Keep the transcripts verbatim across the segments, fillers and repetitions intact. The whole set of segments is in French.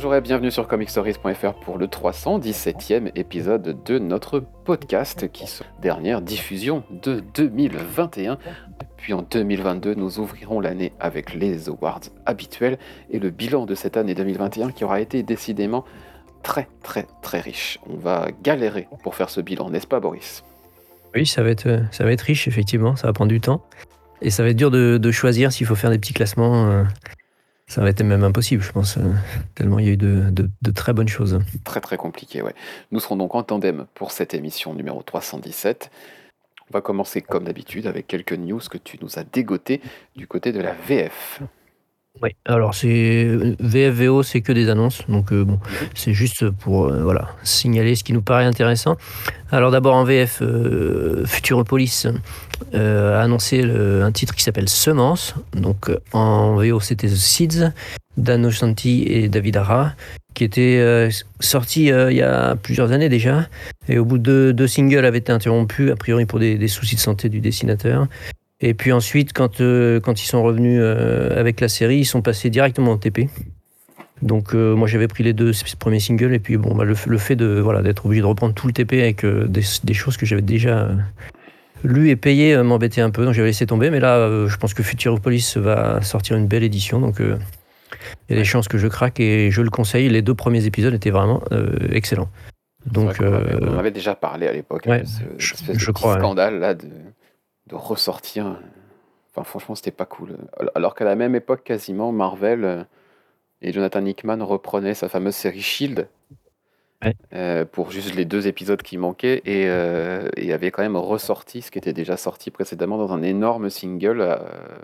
Bonjour et bienvenue sur comic stories point f r pour le trois cent dix-septième épisode de notre podcast qui sera la dernière diffusion de deux mille vingt et un. Puis en deux mille vingt-deux, nous ouvrirons l'année avec les awards habituels et le bilan de cette année deux mille vingt et un qui aura été décidément très très très riche. On va galérer pour faire ce bilan, n'est-ce pas Boris ? Oui, ça va être, ça va être riche effectivement, ça va prendre du temps. Et ça va être dur de, de choisir s'il faut faire des petits classements. euh, Ça va être même impossible, je pense, euh, tellement il y a eu de, de- de très bonnes choses. Très très compliqué, ouais. Nous serons donc en tandem pour cette émission numéro trois cent dix-sept. On va commencer comme d'habitude avec quelques news que tu nous as dégotées du côté de la V F. Oui, alors c'est V F V O, c'est que des annonces, donc euh, bon, c'est juste pour euh, voilà, signaler ce qui nous paraît intéressant. Alors d'abord en V F, euh, Futuropolis euh, a annoncé le- un titre qui s'appelle Semence, donc euh, en V O c'était The Seeds, Dan Osanti et David Hara, qui était euh, sorti euh, il y a plusieurs années déjà, et au bout de deux singles avait été interrompu, a priori pour des, des soucis de santé du dessinateur. Et puis ensuite, quand, euh, quand ils sont revenus euh, avec la série, ils sont passés directement au T P. Donc euh, moi j'avais pris les deux premiers singles et puis bon bah, le, le fait de voilà d'être obligé de reprendre tout le T P avec euh, des, des choses que j'avais déjà euh, lues et payées euh, m'embêtait un peu, donc j'avais laissé tomber. Mais là, euh, je pense que Futuropolis va sortir une belle édition, donc euh, il y a des chances que je craque et je le conseille. Les deux premiers épisodes étaient vraiment euh, excellents. Donc, Donc on, avait, on en euh, avait déjà parlé à l'époque, ouais, de ce je, cette espèce de je petit crois. Ouais. scandale là de, de ressortir. Enfin, franchement, c'était pas cool. Alors qu'à la même époque, quasiment, Marvel euh, et Jonathan Hickman reprenaient sa fameuse série Shield Ouais. euh, pour juste les deux épisodes qui manquaient et, euh, et avaient quand même ressorti ce qui était déjà sorti précédemment dans un énorme single à,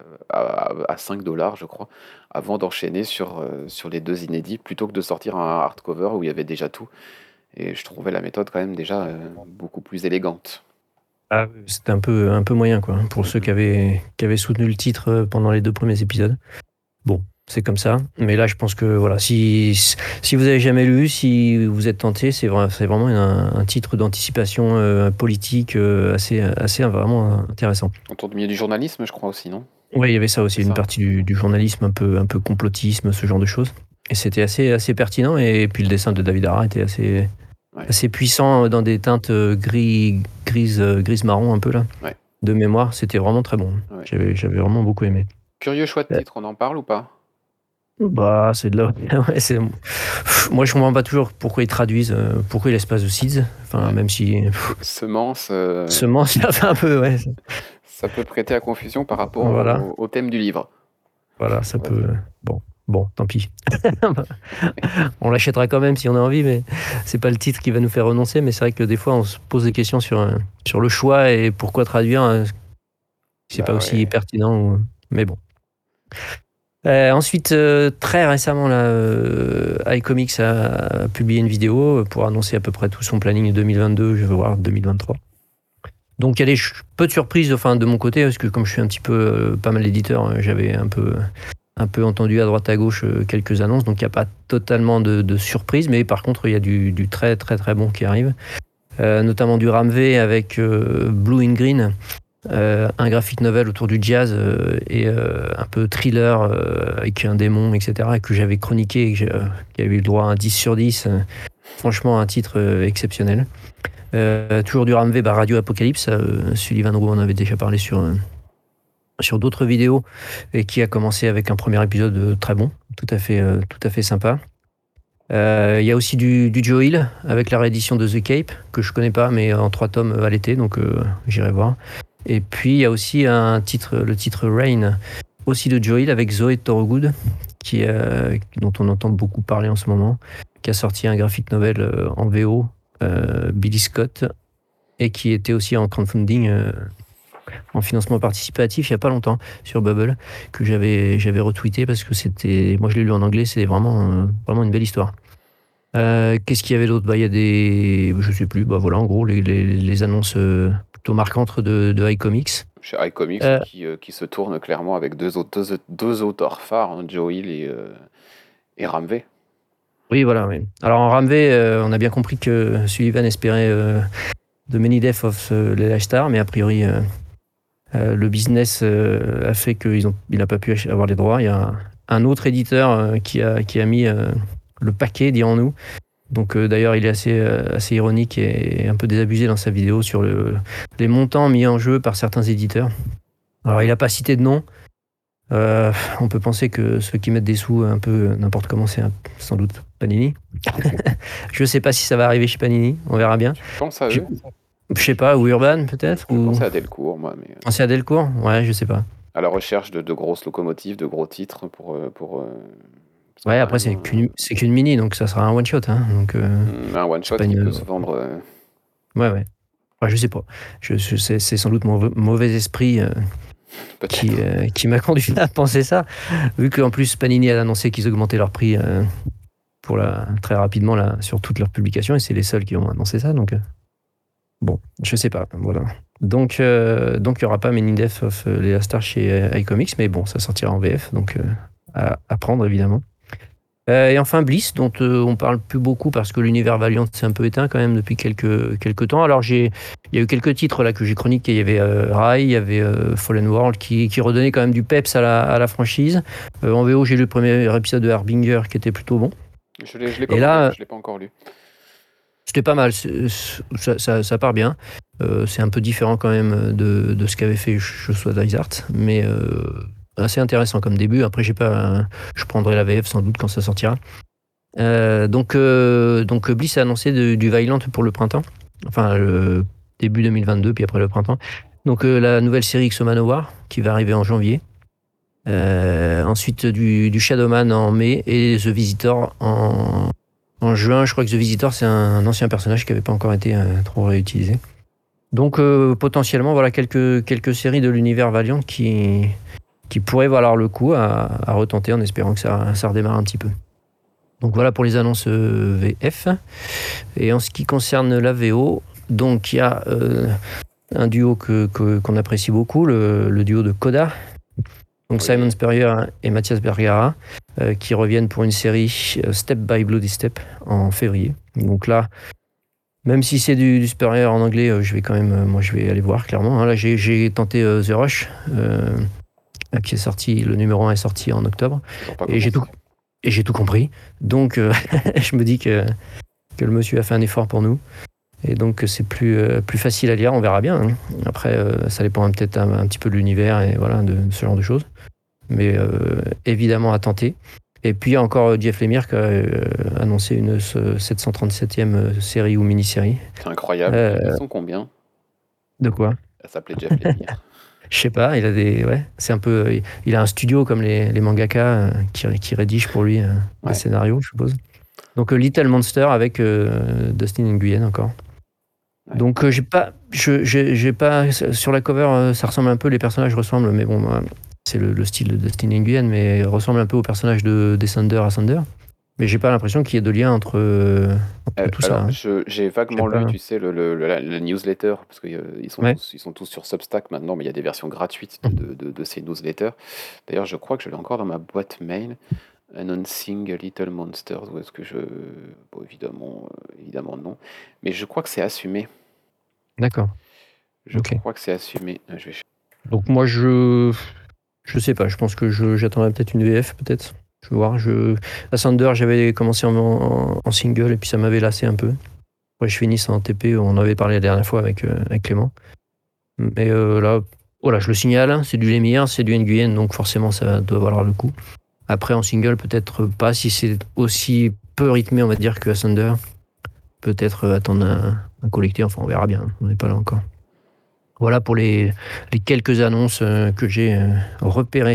à, à cinq dollars, je crois, avant d'enchaîner sur, euh, sur les deux inédits plutôt que de sortir un hardcover où il y avait déjà tout. Et je trouvais la méthode quand même déjà euh, beaucoup plus élégante. Ah, c'était un peu, un peu moyen, quoi, pour ceux qui avaient, qui avaient soutenu le titre euh, pendant les deux premiers épisodes. Bon, c'est comme ça. Mais là, je pense que voilà, si, si vous avez jamais lu, si vous êtes tenté, c'est vrai, c'est vraiment un, un titre d'anticipation euh, politique euh, assez, assez vraiment intéressant. Autour du milieu du journalisme, je crois aussi, non ? Oui, il y avait ça aussi, C'est une ça. partie du, du journalisme, un peu, un peu complotisme, ce genre de choses. Et c'était assez, assez pertinent. Et puis le dessin de David Hara était assez, Ouais. assez puissant dans des teintes euh, gris, grises, euh, grise marron un peu là. Ouais. De mémoire, c'était vraiment très bon. Ouais. J'avais, j'avais vraiment beaucoup aimé. Curieux choix de Euh, titre, on en parle ou pas ? Bah, c'est de là. Ouais, c'est... Moi, je comprends pas toujours pourquoi ils traduisent, euh, pourquoi ils laissent pas The Seeds. Enfin, Ouais. même si. pff, Semence, euh, Semence, ça fait un peu, ouais. ça peut prêter à confusion par rapport Voilà. au, au thème du livre. Voilà, ça Ouais. peut. Bon, bon, tant pis. On l'achètera quand même si on a envie, mais c'est pas le titre qui va nous faire renoncer. Mais c'est vrai que des fois, on se pose des questions sur, euh, sur le choix et pourquoi traduire. euh, C'est Bah pas aussi ouais. pertinent. ou- Mais bon. Euh, ensuite, euh, très récemment, là, euh, iComics a, a publié une vidéo pour annoncer à peu près tout son planning deux mille vingt-deux, je veux voir deux mille vingt-trois. Donc il y a des ch- peu de surprises, enfin de mon côté, parce que comme je suis un petit peu euh, pas mal d'éditeurs, euh, j'avais un peu, un peu entendu à droite à gauche euh, quelques annonces, donc il n'y a pas totalement de, de surprises, mais par contre il y a du, du très très très bon qui arrive, Euh, notamment du Ramvé avec euh, Blue in Green. Euh, un graphic novel autour du jazz euh, et euh, un peu thriller euh, avec un démon, et cetera, que j'avais chroniqué et que j'ai- euh, qui avait eu le droit à un dix sur dix. Euh, franchement, un titre euh, exceptionnel. Euh, toujours du Ramvé, bah, Radio Apocalypse. Euh, Sullivan Roux en avait déjà parlé sur, euh, sur d'autres vidéos et qui a commencé avec un premier épisode euh, très bon, tout à fait, euh, tout à fait sympa. Euh, Il y a aussi du, du Joe Hill avec la réédition de The Cape, que je connais pas, mais en trois tomes à l'été, donc euh, j'irai voir. Et puis il y a aussi un titre, le titre Rain, aussi de Joe Hill avec Zoé Thorogood, qui, euh, dont on entend beaucoup parler en ce moment, qui a sorti un graphic novel euh, en V O, euh, Billy Scott, et qui était aussi en crowdfunding, euh, en financement participatif il n'y a pas longtemps sur Bubble, que j'avais, j'avais retweeté parce que c'était, moi je l'ai lu en anglais, c'est vraiment, euh, vraiment une belle histoire. Euh, qu'est-ce qu'il y avait d'autre? Bah, il y a des, je sais plus, bah voilà, en gros, les, les, les annonces euh, plutôt marquantes de, de iComics. Chez iComics, Euh, qui, euh, qui se tourne clairement avec deux, aut- deux, deux auteurs phares, hein, Joe Hill et, euh, et Ramvé. oui, voilà, oui. Alors en Ramvé, euh, on a bien compris que Sullivan espérait euh, The Many Deaths of euh, Leela Star, mais a priori, euh, euh, le business euh, a fait qu'il n'a pas pu ach- avoir les droits. Il y a un, un autre éditeur euh, qui, a, qui a mis euh, le paquet, dirons-nous. Donc euh, d'ailleurs, il est assez, euh, assez ironique et un peu désabusé dans sa vidéo sur le, les montants mis en jeu par certains éditeurs. Alors, il n'a pas cité de nom. Euh, on peut penser que ceux qui mettent des sous un peu n'importe comment, c'est un- sans doute Panini. Je ne sais pas si ça va arriver chez Panini, on verra bien. Je pense à Je eux. je sais pas, ou Urban peut-être, Je ou pensais à Delcourt, moi, mais euh, c'est à Delcourt. Ouais, je sais pas. à la recherche de, de grosses locomotives, de gros titres pour. euh, pour euh, parce que Ouais, quand après même, c'est qu'une c'est qu'une mini, donc ça sera un one shot. Hein, donc euh, euh, un c'est one-shot pas qui peut une. se vendre. euh, Ouais, ouais. Ouais, je sais pas. Je, je- c'est, c'est sans doute mon mauvais, mauvais esprit euh, qui, Peut-être. euh, qui m'a conduit à penser ça. Vu qu'en plus Panini a annoncé qu'ils augmentaient leur prix euh, pour la, très rapidement là, sur toutes leurs publications, et c'est les seuls qui ont annoncé ça. Donc euh, bon, je sais pas. Voilà. Donc euh, donc il y aura pas Many Deaths of euh, Leila Star chez euh, iComics, mais bon, ça sortira en V F, donc euh, à, à prendre évidemment. Euh, et enfin Bliss, dont euh, on parle plus beaucoup parce que l'univers Valiant s'est un peu éteint quand même depuis quelques, quelques temps. Alors j'ai, il y a eu quelques titres là que j'ai chroniqués. Il y avait euh, Rai, il y avait euh, Fallen World qui, qui redonnait quand même du peps à la, à la franchise. Euh, en V O, j'ai lu le premier épisode de Harbinger qui était plutôt bon. Je l'ai, je l'ai Et commandé, là, je l'ai pas encore lu. c'était pas mal. C'est- c'est- Ça, ça, ça part bien. Euh, c'est un peu différent quand même de, de ce qu'avait fait Joshua Dysart, mais euh, assez intéressant comme début. Après, j'ai pas, je prendrai la V F sans doute quand ça sortira. Euh, donc, euh, donc Bliss a annoncé de- du Valiant pour le printemps, enfin le début deux mille vingt-deux, puis après le printemps. Donc euh, la nouvelle série X Manowar qui va arriver en janvier. Euh, ensuite du, du Shadowman en mai et The Visitor en, en juin. Je crois que The Visitor c'est un, un ancien personnage qui n'avait pas encore été euh, trop réutilisé. Donc euh, potentiellement voilà quelques, quelques séries de l'univers Valiant qui, qui pourraient valoir le coup à, à retenter en espérant que ça, ça redémarre un petit peu. Donc voilà pour les annonces euh, V F. Et en ce qui concerne la V O, donc il y a euh, un duo que, que- qu'on apprécie beaucoup, le, le duo de Coda. Donc Oui. Simon Spurrier et Mathias Bergara, euh, qui reviennent pour une série euh, Step by Bloody Step en février. Donc là, même si c'est du, du Spurrier en anglais, euh, je vais quand même, euh, moi je vais aller voir clairement. Hein. Là j'ai, j'ai tenté euh, The Rush, euh, qui est sorti, le numéro un est sorti en octobre. Toujours pas Et j'ai tout, commencé. et j'ai tout compris. Donc, euh, je me dis que, que le monsieur a fait un effort pour nous. Et donc, c'est plus, euh, plus facile à lire. On verra bien. Hein. Après, euh, ça dépend peut-être un, un petit peu de l'univers et voilà, de ce genre de choses. Mais euh, évidemment, à tenter. Et puis, encore Jeff Lemire qui a euh, annoncé une ce, sept cent trente-septième série ou mini-série. C'est incroyable. Euh, Ils sont combien? de quoi? Elle s'appelait Jeff Lemire. Je sais pas, il a des. Ouais, c'est un peu. Il a un studio comme les, les mangaka euh, qui, qui rédigent pour lui euh, des Ouais. scénarios, je suppose. Donc euh, Little Monster avec euh, Dustin Nguyen encore. Ouais. Donc euh, j'ai pas, je, j'ai, j'ai pas sur la cover, euh, ça ressemble un peu, les personnages ressemblent, mais bon, euh, c'est le, le style de Dustin Nguyen, mais il ressemble un peu au personnage de Descender Ascender. Mais j'ai pas l'impression qu'il y ait de lien entre, euh, entre Euh, tout ça. alors, Hein. je- j'ai vaguement Je sais lu, pas. tu sais, le, le- le- la, la newsletter, parce qu'ils sont Ouais. tous, ils sont tous sur Substack maintenant, mais il y a des versions gratuites de, de- de- de ces newsletters. D'ailleurs, je crois que je l'ai encore dans ma boîte mail. Announcing Little Monsters, ou est-ce que je... Bon, évidemment, euh, évidemment non. Mais je crois que c'est assumé. D'accord. Je Ok. crois que c'est assumé. Euh, Je vais... Donc moi je, je sais pas. Je pense que je, j'attendrai peut-être une V F, peut-être. Je vais voir. Je, Ascender, j'avais commencé en, en, en single et puis ça m'avait lassé un peu. Après je finis en T P. On en avait parlé la dernière fois avec euh, avec Clément. Mais euh, là, voilà, je le signale, hein, c'est du Lemire, c'est du Nguyen, donc forcément ça doit valoir le coup. Après en single, peut-être pas, si c'est aussi peu rythmé, on va dire, que Ascender. Peut-être euh, attendre un, un collecté, enfin on verra bien, on n'est pas là encore. Voilà pour les, les quelques annonces euh, que j'ai euh, repérées.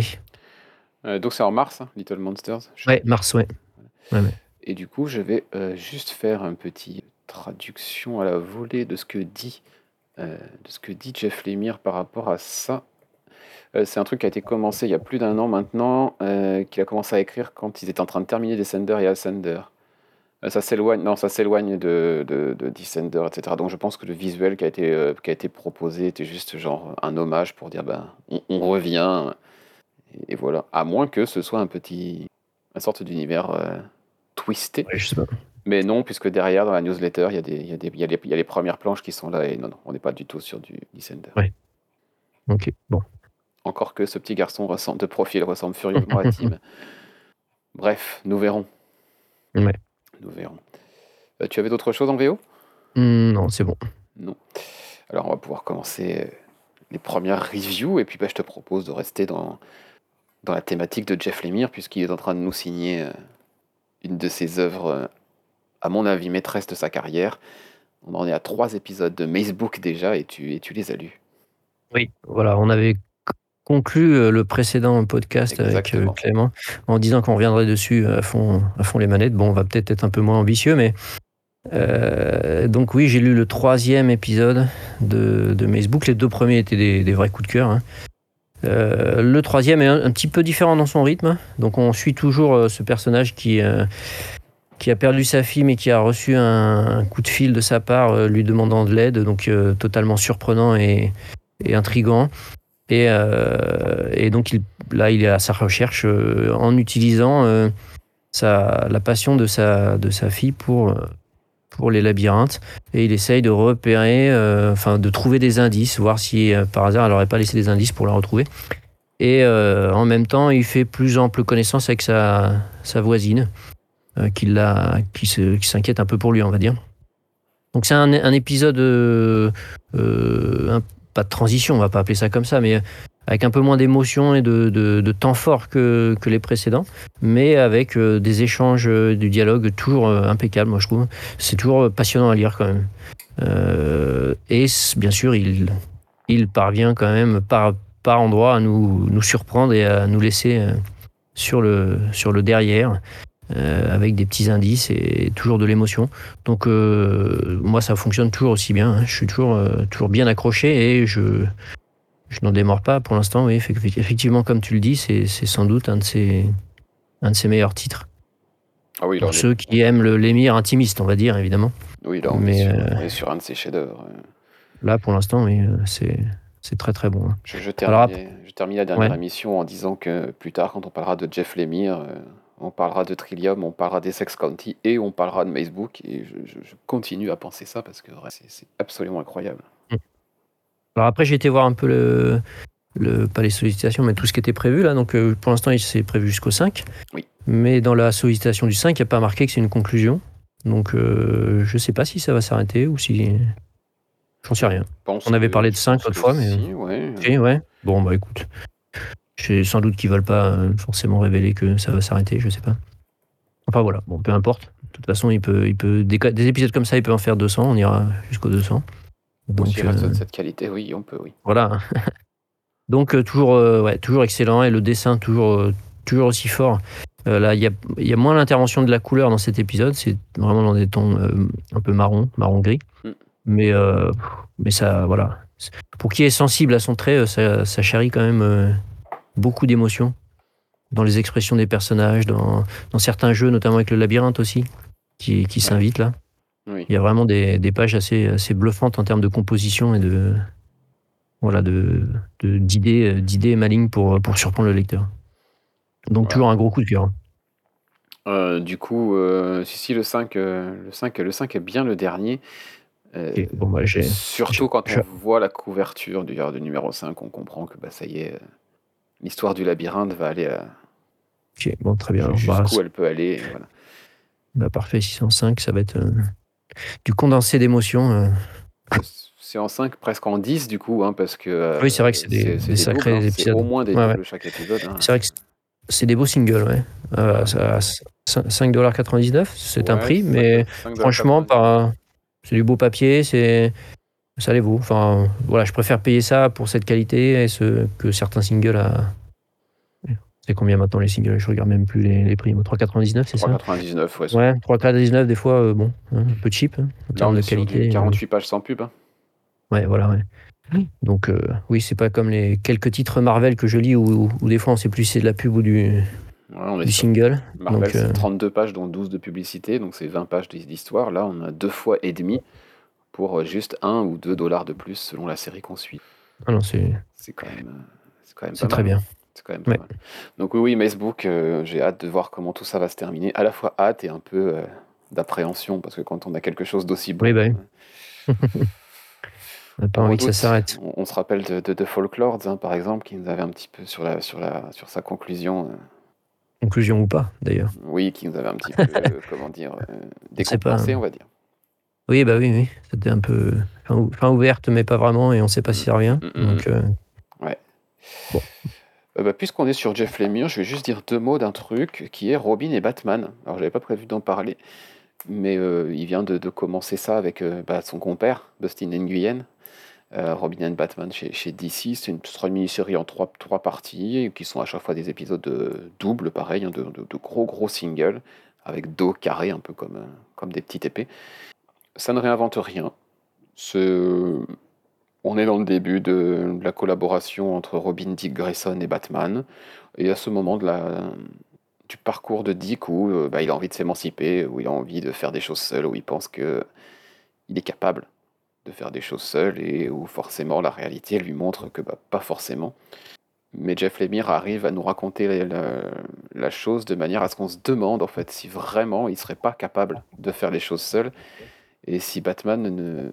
Euh, donc c'est en mars, hein, Little Monsters. Je- Ouais, mars, ouais. Ouais, ouais. Et du coup, je vais euh, juste faire un petit traduction à la volée de ce que dit, euh, de ce que dit Jeff Lemire par rapport à ça. Euh, c'est un truc qui a été commencé il y a plus d'un an maintenant, euh, qu'il a commencé à écrire quand ils étaient en train de terminer Descender et Ascender. Euh, ça s'éloigne, non, ça s'éloigne de, de, de Descender, et cetera. Donc je pense que le visuel qui a été, euh, qui a été proposé était juste genre un hommage pour dire ben on, on revient et, et voilà. À moins que ce soit un petit, une sorte d'univers euh, twisté. Ouais, je sais pas. Mais non, puisque derrière dans la newsletter il y a des, il y a des, il y a les, il y a les premières planches qui sont là et non, non, on n'est pas du tout sur du Descender. Ouais. Ok, bon. Encore que ce petit garçon ressemble, de profil ressemble furieusement à Tim. Bref, nous verrons. Ouais. Nous verrons. Euh, tu avais d'autres choses en V O? Hmm, non, c'est bon. Non. Alors on va pouvoir commencer euh, les premières reviews et puis bah, je te propose de rester dans, dans la thématique de Jeff Lemire puisqu'il est en train de nous signer euh, une de ses œuvres, euh, à mon avis, maîtresse de sa carrière. On en est à trois épisodes de Macebook déjà et tu, et tu les as lus. Oui, voilà, on avait c- conclu euh, le précédent podcast avec euh, Exactement. Clément en disant qu'on reviendrait dessus à fond, à fond les manettes. Bon, on va peut-être être un peu moins ambitieux, mais euh, donc oui, j'ai lu le troisième épisode de, de Macebook. Les deux premiers étaient des, des vrais coups de cœur, hein. Euh, le troisième est un, un petit peu différent dans son rythme. Donc on suit toujours euh, ce personnage qui, euh, qui a perdu sa fille mais qui a reçu un, un coup de fil de sa part euh, lui demandant de l'aide. Donc euh, totalement surprenant et, et intriguant. Et, euh, et donc il, là il est à sa recherche euh, en utilisant euh, sa, la passion de sa, de sa fille pour, euh, pour les labyrinthes. Et il essaye de repérer, euh, enfin de trouver des indices, voir si euh, par hasard elle n'aurait pas laissé des indices pour la retrouver. Et euh, en même temps, il fait plus ample connaissance avec sa, sa voisine, euh, qui, l'a, qui, se, qui s'inquiète un peu pour lui, on va dire. Donc c'est un, un épisode, euh, euh, un- pas de transition, on va pas appeler ça comme ça, mais avec un peu moins d'émotion et de, de, de temps fort que, que les précédents, mais avec euh, des échanges, euh, du dialogue toujours euh, impeccable, moi je trouve. C'est toujours passionnant à lire quand même. Euh, et c- bien sûr, il, il parvient quand même par, par endroits à nous, nous surprendre et à nous laisser euh, sur le, sur le derrière, euh, avec des petits indices et toujours de l'émotion. Donc euh, moi, ça fonctionne toujours aussi bien, hein. Je suis toujours, euh, toujours bien accroché et je, je n'en démords pas pour l'instant. Oui, effectivement, comme tu le dis, c'est, c'est sans doute un de ses, un de ses meilleurs titres. Ah oui, là Pour on est, ceux qui aiment le l'émir intimiste, on va dire, évidemment. oui, là, on est Mais sur, euh, on est sur un de ses chefs-d'œuvre. là, pour l'instant, oui, euh, c'est, c'est très très bon, hein. Je, je Alors après, terminais, je termine la dernière ouais. émission en disant que plus tard, quand on parlera de Jeff Lemire, euh, on parlera de Trillium, on parlera d'Essex County et on parlera de Macebook. Et je, je- je continue à penser ça parce que ouais, c'est c'est absolument incroyable. Alors après, j'ai été voir un peu le, le, pas les sollicitations, mais tout ce qui était prévu là. Donc euh, pour l'instant, il s'est prévu jusqu'au cinq. Oui. Mais dans la sollicitation du cinq, il n'y a pas marqué que c'est une conclusion. Donc euh, je ne sais pas si ça va s'arrêter ou si. J'en sais rien. Pense On avait que, parlé de je cinq pense l'autre que fois, mais. si, ouais. Si, ouais. Bon, bah écoute. C'est sans doute qu'ils veulent pas euh, forcément révéler que ça va s'arrêter, je sais pas. Enfin voilà, bon, peu importe. De toute façon, il peut, il peut des, ca- des épisodes comme ça, il peut en faire deux cents, on ira jusqu'au deux cents. Moi, s'il Donc reste de euh, cette qualité, oui, on peut, oui. voilà. Donc euh, toujours, euh, ouais, toujours excellent et le dessin toujours, euh, toujours aussi fort. Euh, là, il y a, il y a moins l'intervention de la couleur dans cet épisode, c'est vraiment dans des tons euh, un peu marron, marron-gris. Mm. Mais, euh, mais ça, voilà. Pour qui est sensible à son trait, euh, ça, ça charrie quand même euh, beaucoup d'émotions dans les expressions des personnages, dans, dans certains jeux, notamment avec le labyrinthe aussi, qui, qui Ouais. s'invite là. Oui. Il y a vraiment des, des pages assez, assez bluffantes en termes de composition et de, voilà, de, de- d'idées, euh, d'idées malignes pour, pour surprendre le lecteur. Donc Voilà. toujours un gros coup de cœur, hein. Euh, du coup, euh, si, si, le cinq, euh, le cinq, le cinq est bien le dernier. Euh, Ok, bon, bah, j'ai, surtout j'ai- quand on j'ai- voit la couverture du, du numéro cinq, on comprend que bah, ça y est, euh, l'histoire du labyrinthe va aller à, ok, bon, très bien. ju- Bah, jusqu'où c'est- elle peut aller. Et voilà. bah, parfait, six cent cinq, ça va être euh, du condensé d'émotions. euh. C'est en cinq, presque en dix du coup, hein, parce que euh, Oui, c'est vrai que c'est des, c'est c'est des des doubles, hein, sacrés c'est au épisodes. moins des Ouais, ouais. doubles chaque épisode, hein. C'est vrai que c'est des beaux singles, ouais. Euh, Voilà. ça- ça- cinq dollars quatre-vingt-dix-neuf, c'est un Ouais, prix, mais franchement, par, c'est du beau papier, c'est, ça les vaut. Enfin, voilà, je préfère payer ça pour cette qualité et ce, que certains singles à. C'est combien maintenant les singles? Je regarde même plus les, les prix. trois quatre-vingt-dix-neuf, c'est trois ça? quatre-vingt-dix-neuf, ouais. Ouais, trois quatre-vingt-dix-neuf, des fois, euh, bon, hein, un peu cheap, hein, en Là, on termes est de sur du qualité. euh. quarante-huit pages sans pub, hein. Ouais, voilà, ouais. Donc, euh, oui, c'est pas comme les quelques titres Marvel que je lis où, où des fois on sait plus si c'est de la pub ou du, Ouais, on est du sur single. Marvel, Donc, euh, c'est trente-deux pages, dont douze de publicité, donc c'est vingt pages d'histoire. Là, on a deux fois et demi pour euh, juste un ou deux dollars de plus selon la série qu'on suit. ah non, c'est, C'est quand même, euh, c'est quand même c'est pas très mal, hein. bien. C'est quand même pas Ouais. mal. Donc oui, oui, Macebook, euh, j'ai hâte de voir comment tout ça va se terminer. À la fois hâte et un peu euh, d'appréhension, parce que quand on a quelque chose d'aussi bon, Oui, bah oui. euh, On n'a pas on envie que ça redoute. s'arrête. On, on se rappelle de, de, de Folklords, hein, par exemple, qui nous avait un petit peu sur, la, sur, la, sur sa conclusion. euh, Conclusion ou pas, d'ailleurs. Oui, qui nous avait un petit peu, euh, comment dire, euh, On sait pas. décompensé, on va dire. Oui, bah oui, oui. C'était un peu fin, ou- fin ouverte, mais pas vraiment, et on sait pas si ça revient. Mm, mm, mm, mm. Donc, euh, Ouais. Bon. Euh, bah, puisqu'on est sur Jeff Lemire, je vais juste dire deux mots d'un truc qui est Robin et Batman. Alors, j'avais pas prévu d'en parler, mais euh, il vient de, de commencer ça avec euh, bah, son compère, Dustin Nguyen. Euh, Robin and Batman chez, chez D C, c'est une, ce sera une mini-série en trois, trois parties, qui sont à chaque fois des épisodes de, doubles, pareil, hein, de, de- de gros gros singles, avec dos carré, un peu comme, euh, comme des petites épées. Ça ne réinvente rien. C'est- On est dans le début de la collaboration entre Robin, Dick Grayson et Batman. Et à ce moment de la, du parcours de Dick où euh, bah, il a envie de s'émanciper, où il a envie de faire des choses seul, où il pense que il est capable de faire des choses seul et où forcément la réalité lui montre que bah, pas forcément. Mais Jeff Lemire arrive à nous raconter la, la chose de manière à ce qu'on se demande en fait si vraiment il serait pas capable de faire les choses seul et si Batman ne,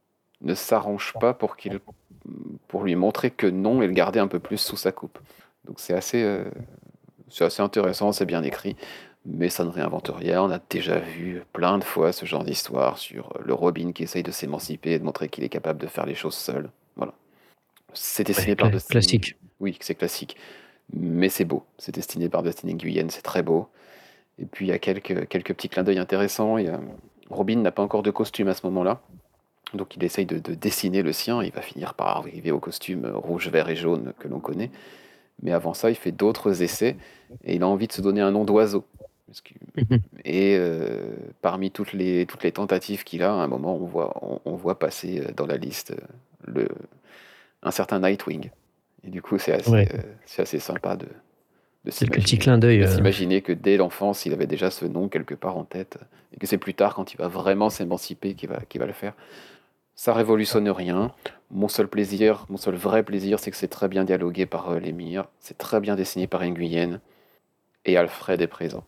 ne s'arrange pas pour qu'il pour lui montrer que non et le garder un peu plus sous sa coupe. Donc c'est assez, euh, c'est assez intéressant, c'est bien écrit, mais ça ne réinvente rien. On a déjà vu plein de fois ce genre d'histoire sur le Robin qui essaye de s'émanciper et de montrer qu'il est capable de faire les choses seul. Voilà. C'est dessiné Ouais, par cla- Dustin. classique. Oui, c'est classique, mais c'est beau. C'est dessiné par Dustin Nguyen, c'est très beau. Et puis il y a quelques, quelques petits clins d'œil intéressants. Il y a- Robin n'a pas encore de costume à ce moment-là. Donc il essaye de, de dessiner le sien, il va finir par arriver au costume rouge, vert et jaune que l'on connaît. Mais avant ça, il fait d'autres essais et il a envie de se donner un nom d'oiseau. Parce que- Et euh, parmi toutes les, toutes les tentatives qu'il a, à un moment, on voit, on, on voit passer euh, dans la liste euh, le, un certain Nightwing. Et du coup, c'est assez, Ouais. euh, c'est assez sympa de, de Quelques petits s'imaginer, clins d'œil. de euh, s'imaginer que dès l'enfance, il avait déjà ce nom quelque part en tête et que c'est plus tard, quand il va vraiment s'émanciper, qu'il va, qu'il va le faire. Ça révolutionne rien. Mon seul plaisir, mon seul vrai plaisir, c'est que c'est très bien dialogué par euh, Lemire, c'est très bien dessiné par Nguyen, et Alfred est présent.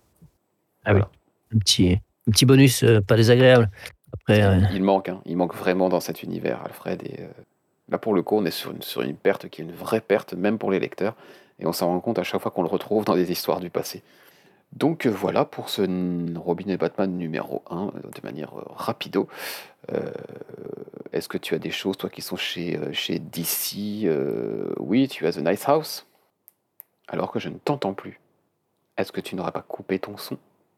Ah oui. Voilà. Un petit, un petit bonus euh, pas désagréable. Après, euh, Il, il manque, hein, il manque vraiment dans cet univers, Alfred. Et euh, là, pour le coup, on est sur une, sur une perte qui est une vraie perte, même pour les lecteurs, et on s'en rend compte à chaque fois qu'on le retrouve dans des histoires du passé. Donc euh, voilà pour ce n- Robin et Batman numéro un, euh, de manière euh, rapido. Euh, Est-ce que tu as des choses, toi, qui sont chez, euh, chez D C? Euh, Oui, tu as The Nice House, alors que je ne t'entends plus. Est-ce que tu n'auras pas coupé ton son?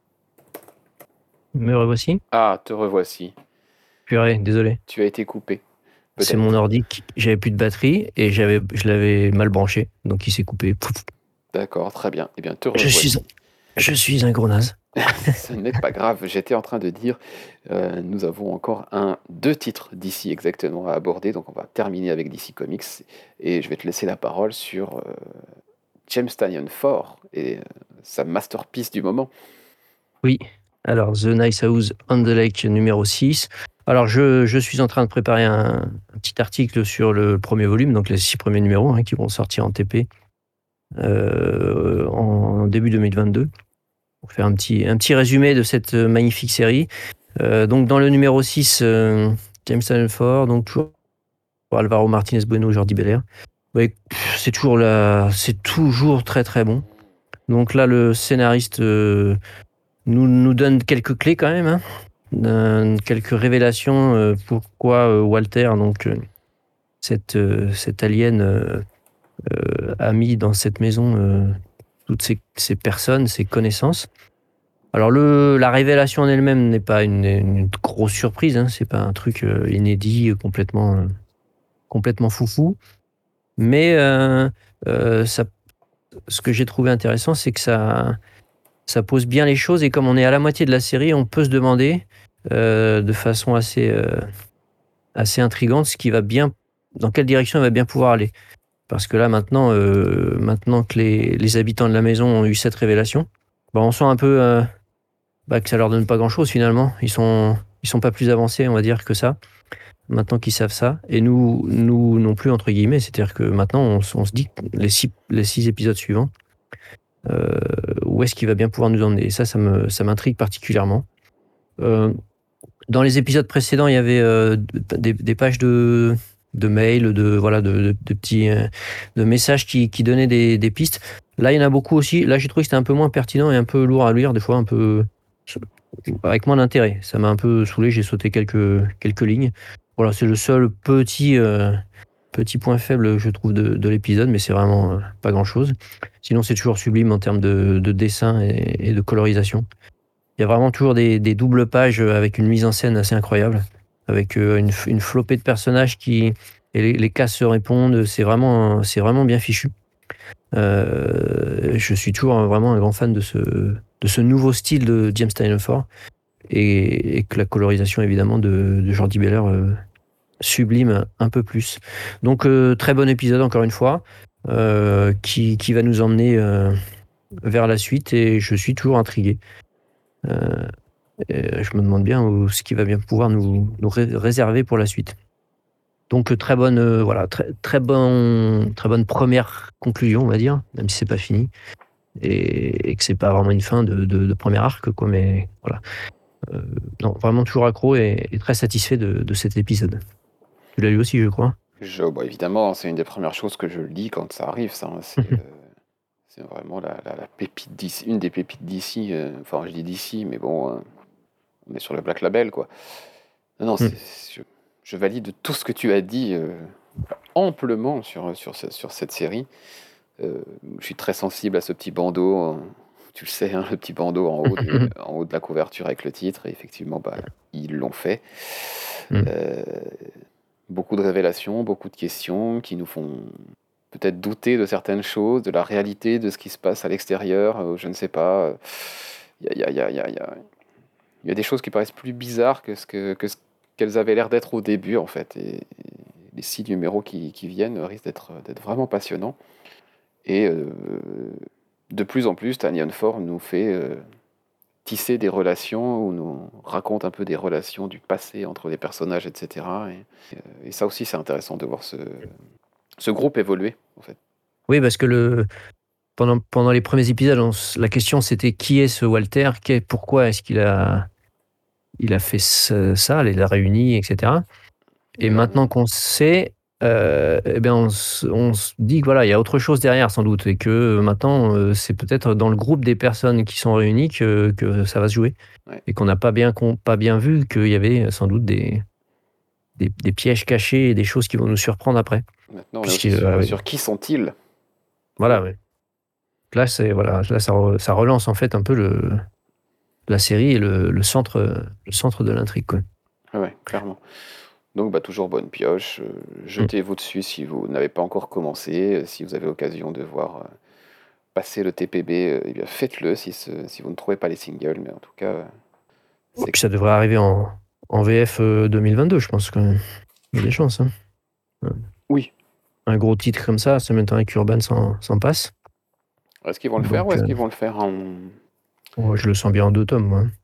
me revoici. Ah, te revoici. Purée, désolé. Tu as été coupé, C'est mon peut-être. ordi, qui- j'avais plus de batterie et j'avais, je l'avais mal branché, donc il s'est coupé. Pouf. D'accord, très bien. Eh bien, te Je suis, revoici. je suis un gros naze. Ce n'est pas grave, j'étais en train de dire, euh, nous avons encore un, deux titres d'ici exactement à aborder, donc on va terminer avec D C Comics, et je vais te laisser la parole sur euh, James Tynion Four et euh, sa masterpiece du moment. Oui. Alors, The Nice House on the Lake numéro six. Alors, je, je suis en train de préparer un, un petit article sur le premier volume, donc les six premiers numéros hein, qui vont sortir en T P euh, en début deux mille vingt-deux. Pour faire un petit, un petit résumé de cette magnifique série. Euh, donc, dans le numéro six, euh, James Tynion Four, donc toujours Alvaro Martinez Bueno, Jordi Belair. Ouais, pff, c'est toujours la, c'est toujours très très bon. Donc là, le scénariste euh, nous, nous donne quelques clés quand même, hein. Euh, quelques révélations euh, pourquoi euh, Walter, donc euh, cette, euh, cette alien, euh, euh, a mis dans cette maison euh, toutes ces, ces personnes, ces connaissances. Alors le, la révélation en elle-même n'est pas une, une grosse surprise, hein, c'est pas un truc euh, inédit, euh, complètement, euh, complètement foufou. Mais euh, euh, ça, ce que j'ai trouvé intéressant, c'est que ça, ça pose bien les choses. Et comme on est à la moitié de la série, on peut se demander euh, de façon assez, euh, assez intrigante ce qui va bien, dans quelle direction elle va bien pouvoir aller. Parce que là, maintenant, euh, maintenant que les, les habitants de la maison ont eu cette révélation, bah, on sent un peu euh, bah, que ça leur donne pas grand-chose finalement. Ils sont, ils sont pas plus avancés, on va dire, que ça. Maintenant qu'ils savent ça, et nous, nous non plus, entre guillemets, c'est-à-dire que maintenant, on, s- on se dit que les six, les six épisodes suivants, euh, où est-ce qu'il va bien pouvoir nous emmener. Et ça, ça, me, ça m'intrigue particulièrement. Euh, dans les épisodes précédents, il y avait euh, des, des pages de, de mails, de, voilà, de, de, de petits euh, de messages qui, qui donnaient des, des pistes. Là, il y en a beaucoup aussi. Là, j'ai trouvé que c'était un peu moins pertinent et un peu lourd à lire, des fois un peu avec moins d'intérêt. Ça m'a un peu saoulé, j'ai sauté quelques, quelques lignes. Voilà, c'est le seul petit, euh, petit point faible, je trouve, de, de l'épisode, mais c'est vraiment euh, pas grand-chose. Sinon, c'est toujours sublime en termes de, de dessin et, et de colorisation. Il y a vraiment toujours des, des doubles pages avec une mise en scène assez incroyable, avec euh, une, une flopée de personnages qui et les, les cases se répondent. C'est vraiment, c'est vraiment bien fichu. Euh, je suis toujours un- vraiment un grand fan de ce, de ce nouveau style de James Tynion Ford et, et que la colorisation évidemment de, de Jordi Beller euh, sublime un peu plus. Donc euh, très bon épisode encore une fois euh, qui, qui va nous emmener euh, vers la suite et je suis toujours intrigué. Euh, et je me demande bien où- ce qui va bien pouvoir nous, nous ré- réserver pour la suite. Donc euh, très bonne, euh, voilà, très, très, bon, très bonne première conclusion, on va dire, même si c'est pas fini et, et que c'est pas vraiment une fin de, de, de premier arc, quoi. Mais voilà, Euh, non, vraiment toujours accro et, et très satisfait de, de cet épisode. Tu l'as lu aussi, je crois. Je, bah, évidemment, c'est une des premières choses que je lis quand ça arrive, ça, hein. C'est euh, c'est vraiment la, la, la pépite d'ici, une des pépites d'ici. euh, Enfin, je dis d'ici, mais bon, euh, on est sur le Black Label, quoi. Non, non, c'est, Mm. je, je valide tout ce que tu as dit euh, amplement sur, sur, ce- sur cette série. Euh, je suis très sensible à ce petit bandeau, hein. Tu le sais, hein, le petit bandeau en haut de, en haut de la couverture avec le titre. Et effectivement, bah, ils l'ont fait. Mm. Euh, Beaucoup de révélations, beaucoup de questions qui nous font peut-être douter de certaines choses, de la réalité, de ce qui se passe à l'extérieur. euh, Je ne sais pas. Il y a, il y a- il y a- il y a- il y a des choses qui paraissent plus bizarres que ce que, que ce qu'elles avaient l'air d'être au début, en fait. Et, et les six numéros qui, qui viennent risquent d'être d'être vraiment passionnants. Et euh, de plus en plus, Tanyan Ford nous fait euh, tisser des relations, ou nous raconte un peu des relations du passé entre les personnages, et cetera. Et, et ça aussi, c'est intéressant de voir ce, ce groupe évoluer, en fait. Oui, parce que le, pendant, pendant les premiers épisodes, on s- la question c'était qui est ce Walter, Qu'est- pourquoi est-ce qu'il a, il a fait ce- ça, il les a réunis, et cetera. Et Ouais. maintenant qu'on sait, euh, eh bien on, s- on se dit que voilà, il y a autre chose derrière sans doute, et que maintenant euh, c'est peut-être dans le groupe des personnes qui sont réunies que, que ça va se jouer, Ouais. et qu'on n'a pas bien, qu'on- pas bien vu qu'il y avait sans doute des, des, des pièges cachés et des choses qui vont nous surprendre après. Maintenant, on est Puisque aussi euh, sur, oui, sur qui sont-ils. voilà, ouais. Là c'est voilà, là ça, re- ça relance en fait un peu le, la série et le, le centre, le centre de l'intrigue, quoi. Ouais, ouais, clairement. Donc, bah, toujours bonne pioche. euh, Mm. Jetez-vous dessus si vous n'avez pas encore commencé. euh, Si vous avez l'occasion de voir euh, passer le T P B, euh, eh bien, faites-le si, ce- si vous ne trouvez pas les singles. Mais en tout cas, euh, Et c'est puis ça devrait arriver en, en V F euh, deux mille vingt-deux, je pense quand même. Il y a des chances, hein. oui. Un gros titre comme ça, ça m'étonnerait qu'Urban s'en, s'en passe. Est-ce qu'ils vont le faire ou Donc, est-ce euh, qu'ils vont le faire en... oh, je le sens bien en deux tomes, moi.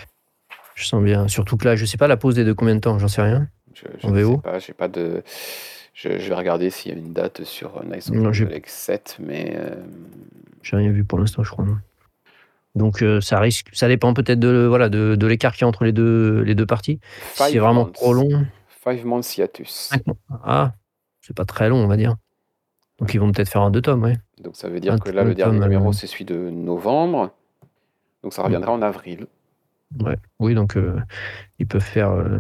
Je sens bien. Surtout que là, je sais pas la pause est de combien de temps, j'en sais rien. Je, je En ne sais V O. pas, j'ai pas de... Je, je vais regarder s'il y a une date sur euh, Knights of Non, j'ai, Malek sept, mais... euh, j'ai rien vu pour l'instant, je crois. Non. Donc euh, ça risque, ça dépend peut-être de, voilà, de, de l'écart qu'il y a entre les deux, les deux parties. Si c'est Five vraiment trop months. long, Five months hiatus. cinq mois. Ah, c'est pas très long, on va dire. Donc Ouais. ils vont peut-être faire en deux tomes, ouais. Donc ça veut Un, dire que là, un le dernier tome, numéro, euh, c'est celui de novembre. Donc ça mm, reviendra en avril. ouais. Oui, donc euh, ils peuvent faire euh,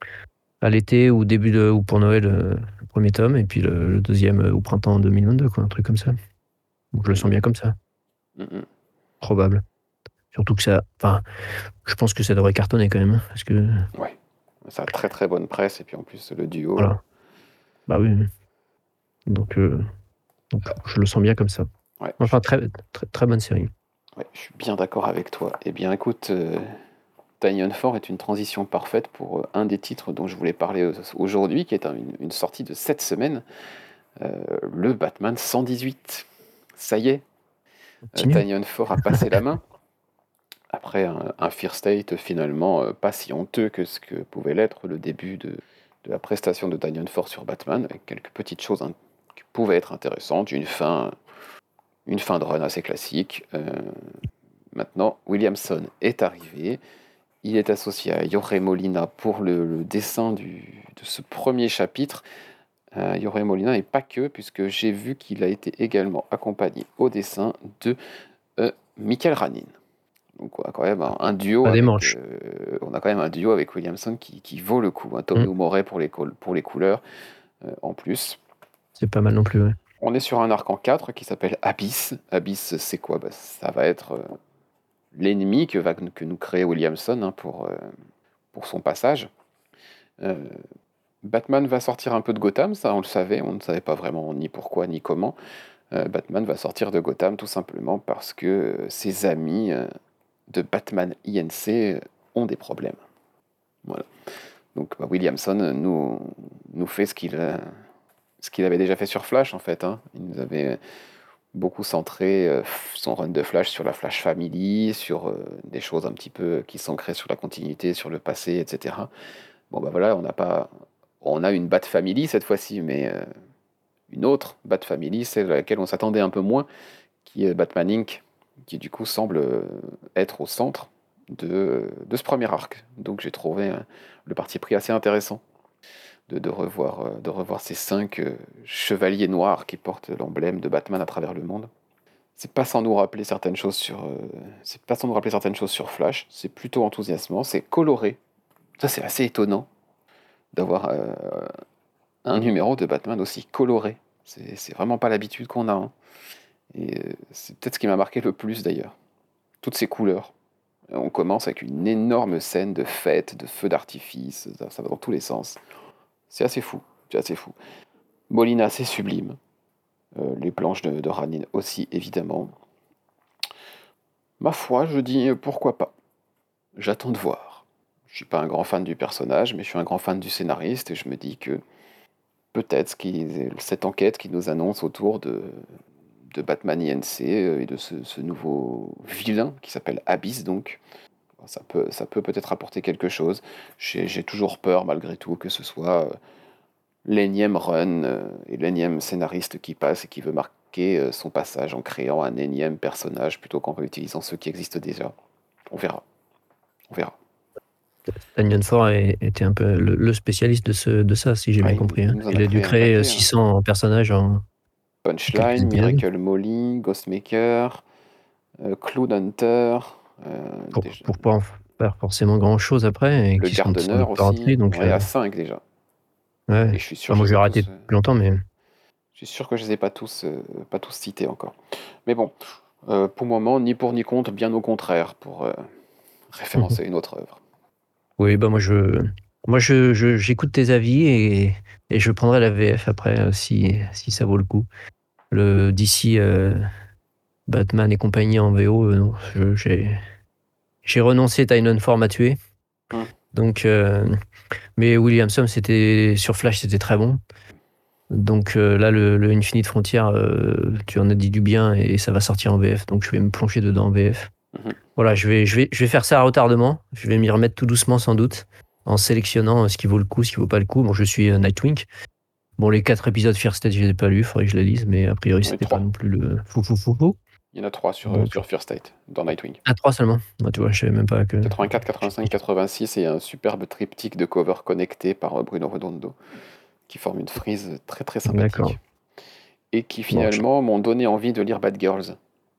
à l'été ou début de, ou pour Noël euh, le premier tome et puis le, le deuxième euh, au printemps deux mille vingt-deux, quoi, un truc comme ça. Donc, je le sens Mhm. bien comme ça, Mhm. probable. Surtout que ça, enfin, je pense que ça devrait cartonner quand même, hein, parce que Ouais. Ça a très très bonne presse. Et puis en plus, le duo. voilà. Bah oui. oui. Donc, euh, donc je le sens bien comme ça. Ouais, je suis Enfin, très, très, très bonne série. ouais, je suis bien d'accord avec toi. Eh bien, écoute, euh, Tiny Fort est une transition parfaite pour euh, un des titres dont je voulais parler euh, aujourd'hui, qui est un- une, une sortie de cette semaine, euh, le Batman cent dix-huit. Ça y est, euh, Continue. Tiny Fort a passé la main. Après un, un Fear State finalement euh, pas si honteux que ce que pouvait l'être le début de, de la prestation de Tiny Fort sur Batman, avec quelques petites choses hein, qui pouvaient être intéressantes, une fin, une fin de run assez classique. Euh, maintenant, Williamson est arrivé. Il est associé à Jorge Molina pour le, le dessin du, de ce premier chapitre. Euh, Jorge Molina, et pas que, puisque j'ai vu qu'il a été également accompagné au dessin de euh, Michael Ranin. Donc on a quand même un, un duo Pas des avec, manches. euh, on a quand même un duo avec Williamson qui, qui vaut le coup. Hein. Tommy Mm. Moret pour les, col- pour les couleurs, euh, en plus. C'est pas mal non plus, ouais. On est sur un arc en quatre qui s'appelle Abyss. Abyss, c'est quoi? Bah, ça va être euh, l'ennemi que, va, que nous crée Williamson, hein, pour, euh, pour son passage. Euh, Batman va sortir un peu de Gotham, ça on le savait, on ne savait pas vraiment ni pourquoi ni comment. Euh, Batman va sortir de Gotham tout simplement parce que euh, ses amis euh, de Batman I N C euh, ont des problèmes. Voilà. Donc bah, Williamson euh, nous, nous fait ce qu'il euh, ce qu'il avait déjà fait sur Flash en fait. Hein. Il nous avait beaucoup centré euh, son run de Flash sur la Flash Family, sur euh, des choses un petit peu qui s'ancraient sur la continuité, sur le passé, et cetera. Bon bah voilà, on n'a pas, on a une Bat Family cette fois-ci, mais euh, une autre Bat Family, celle à laquelle on s'attendait un peu moins, qui est Batman Inc, qui du coup semble euh, être au centre de, de ce premier arc. Donc j'ai trouvé euh, le parti pris assez intéressant de, de revoir, euh, de revoir ces cinq euh, chevaliers noirs qui portent l'emblème de Batman à travers le monde. C'est pas sans nous rappeler certaines choses sur, euh, c'est pas sans nous rappeler certaines choses sur Flash. C'est plutôt enthousiasmant, c'est coloré. Ça c'est assez étonnant d'avoir euh, un numéro de Batman aussi coloré. C'est, c'est vraiment pas l'habitude qu'on a. Hein. Et euh, c'est peut-être ce qui m'a marqué le plus d'ailleurs. Toutes ces couleurs. On commence avec une énorme scène de fête, de feux d'artifice, ça, ça va dans tous les sens. C'est assez fou, c'est assez fou. Molina, c'est sublime. Euh, les planches de, de Ranin aussi, évidemment. Ma foi, je dis euh, pourquoi pas. J'attends de voir. Je suis pas un grand fan du personnage, mais je suis un grand fan du scénariste et je me dis que peut-être ce qui- cette enquête qui nous annonce autour de, de Batman I N C euh, et de ce, ce nouveau vilain qui s'appelle Abyss, donc ça peut, ça peut peut-être apporter quelque chose. J'ai, j'ai toujours peur, malgré tout, que ce soit euh, l'énième run euh, et l'énième scénariste qui passe et qui veut marquer euh, son passage en créant un énième personnage plutôt qu'en réutilisant ceux qui existent déjà. On verra. On verra. Daniel Ford était un peu le, le spécialiste de, ce, de ça, si j'ai Ah, bien il, compris. il Hein. nous en Il a a dû créé un créer paquet. six Hein. cents personnages en quelques Punchline, épisodes. Miracle Molly, Ghostmaker, euh, Cloud Hunter, euh, Pour, déjà, pour pas en faire forcément grand chose après et le qui sont sans Gardener doute pas aussi. rentrés. Donc, On est euh, à cinq déjà. ouais. Et je suis sûr Enfin, que moi, je j'ai les ai arrêté tous. euh, depuis longtemps, mais Je suis sûr que je les ai pas tous, euh, pas tous cités encore. Mais bon, euh, pour le moment, ni pour ni contre, bien au contraire, pour euh, référencer une autre œuvre. oui, bah moi, je, moi, je, je- j'écoute tes avis et, et je prendrai la V F après euh, si, si ça vaut le coup. Le D C euh, Batman et compagnie en V O, euh, non, je- j'ai, j'ai renoncé. Tynan Ford m'a tué. Hum. Donc, euh, mais Williamson, c'était sur Flash, c'était très bon. Donc euh, là, le, le Infinite Frontier, euh, tu en as dit du bien et ça va sortir en V F. Donc je vais me plonger dedans en V F. Mhm. Voilà, je vais, je vais, je vais faire ça à retardement. Je vais m'y remettre tout doucement, sans doute, en sélectionnant euh, ce qui vaut le coup, ce qui vaut pas le coup. Bon, je suis euh, Nightwing. Bon, les quatre épisodes Fear State, je les ai pas lus. Il faudrait que je les lise, mais a priori, On est c'était pas trois. non plus le fou fou fou fou. Il y en a trois sur, euh, Donc, sur Fear State, dans Nightwing. à trois seulement. Moi, tu vois, je savais même pas que. quatre-vingt-quatre, quatre-vingt-cinq, quatre-vingt-six et un superbe triptyque de cover connecté par euh, Bruno Redondo, qui forme une frise très très D'accord. sympathique. Et qui Bon, je- finalement m'ont donné envie de lire Bad Girls.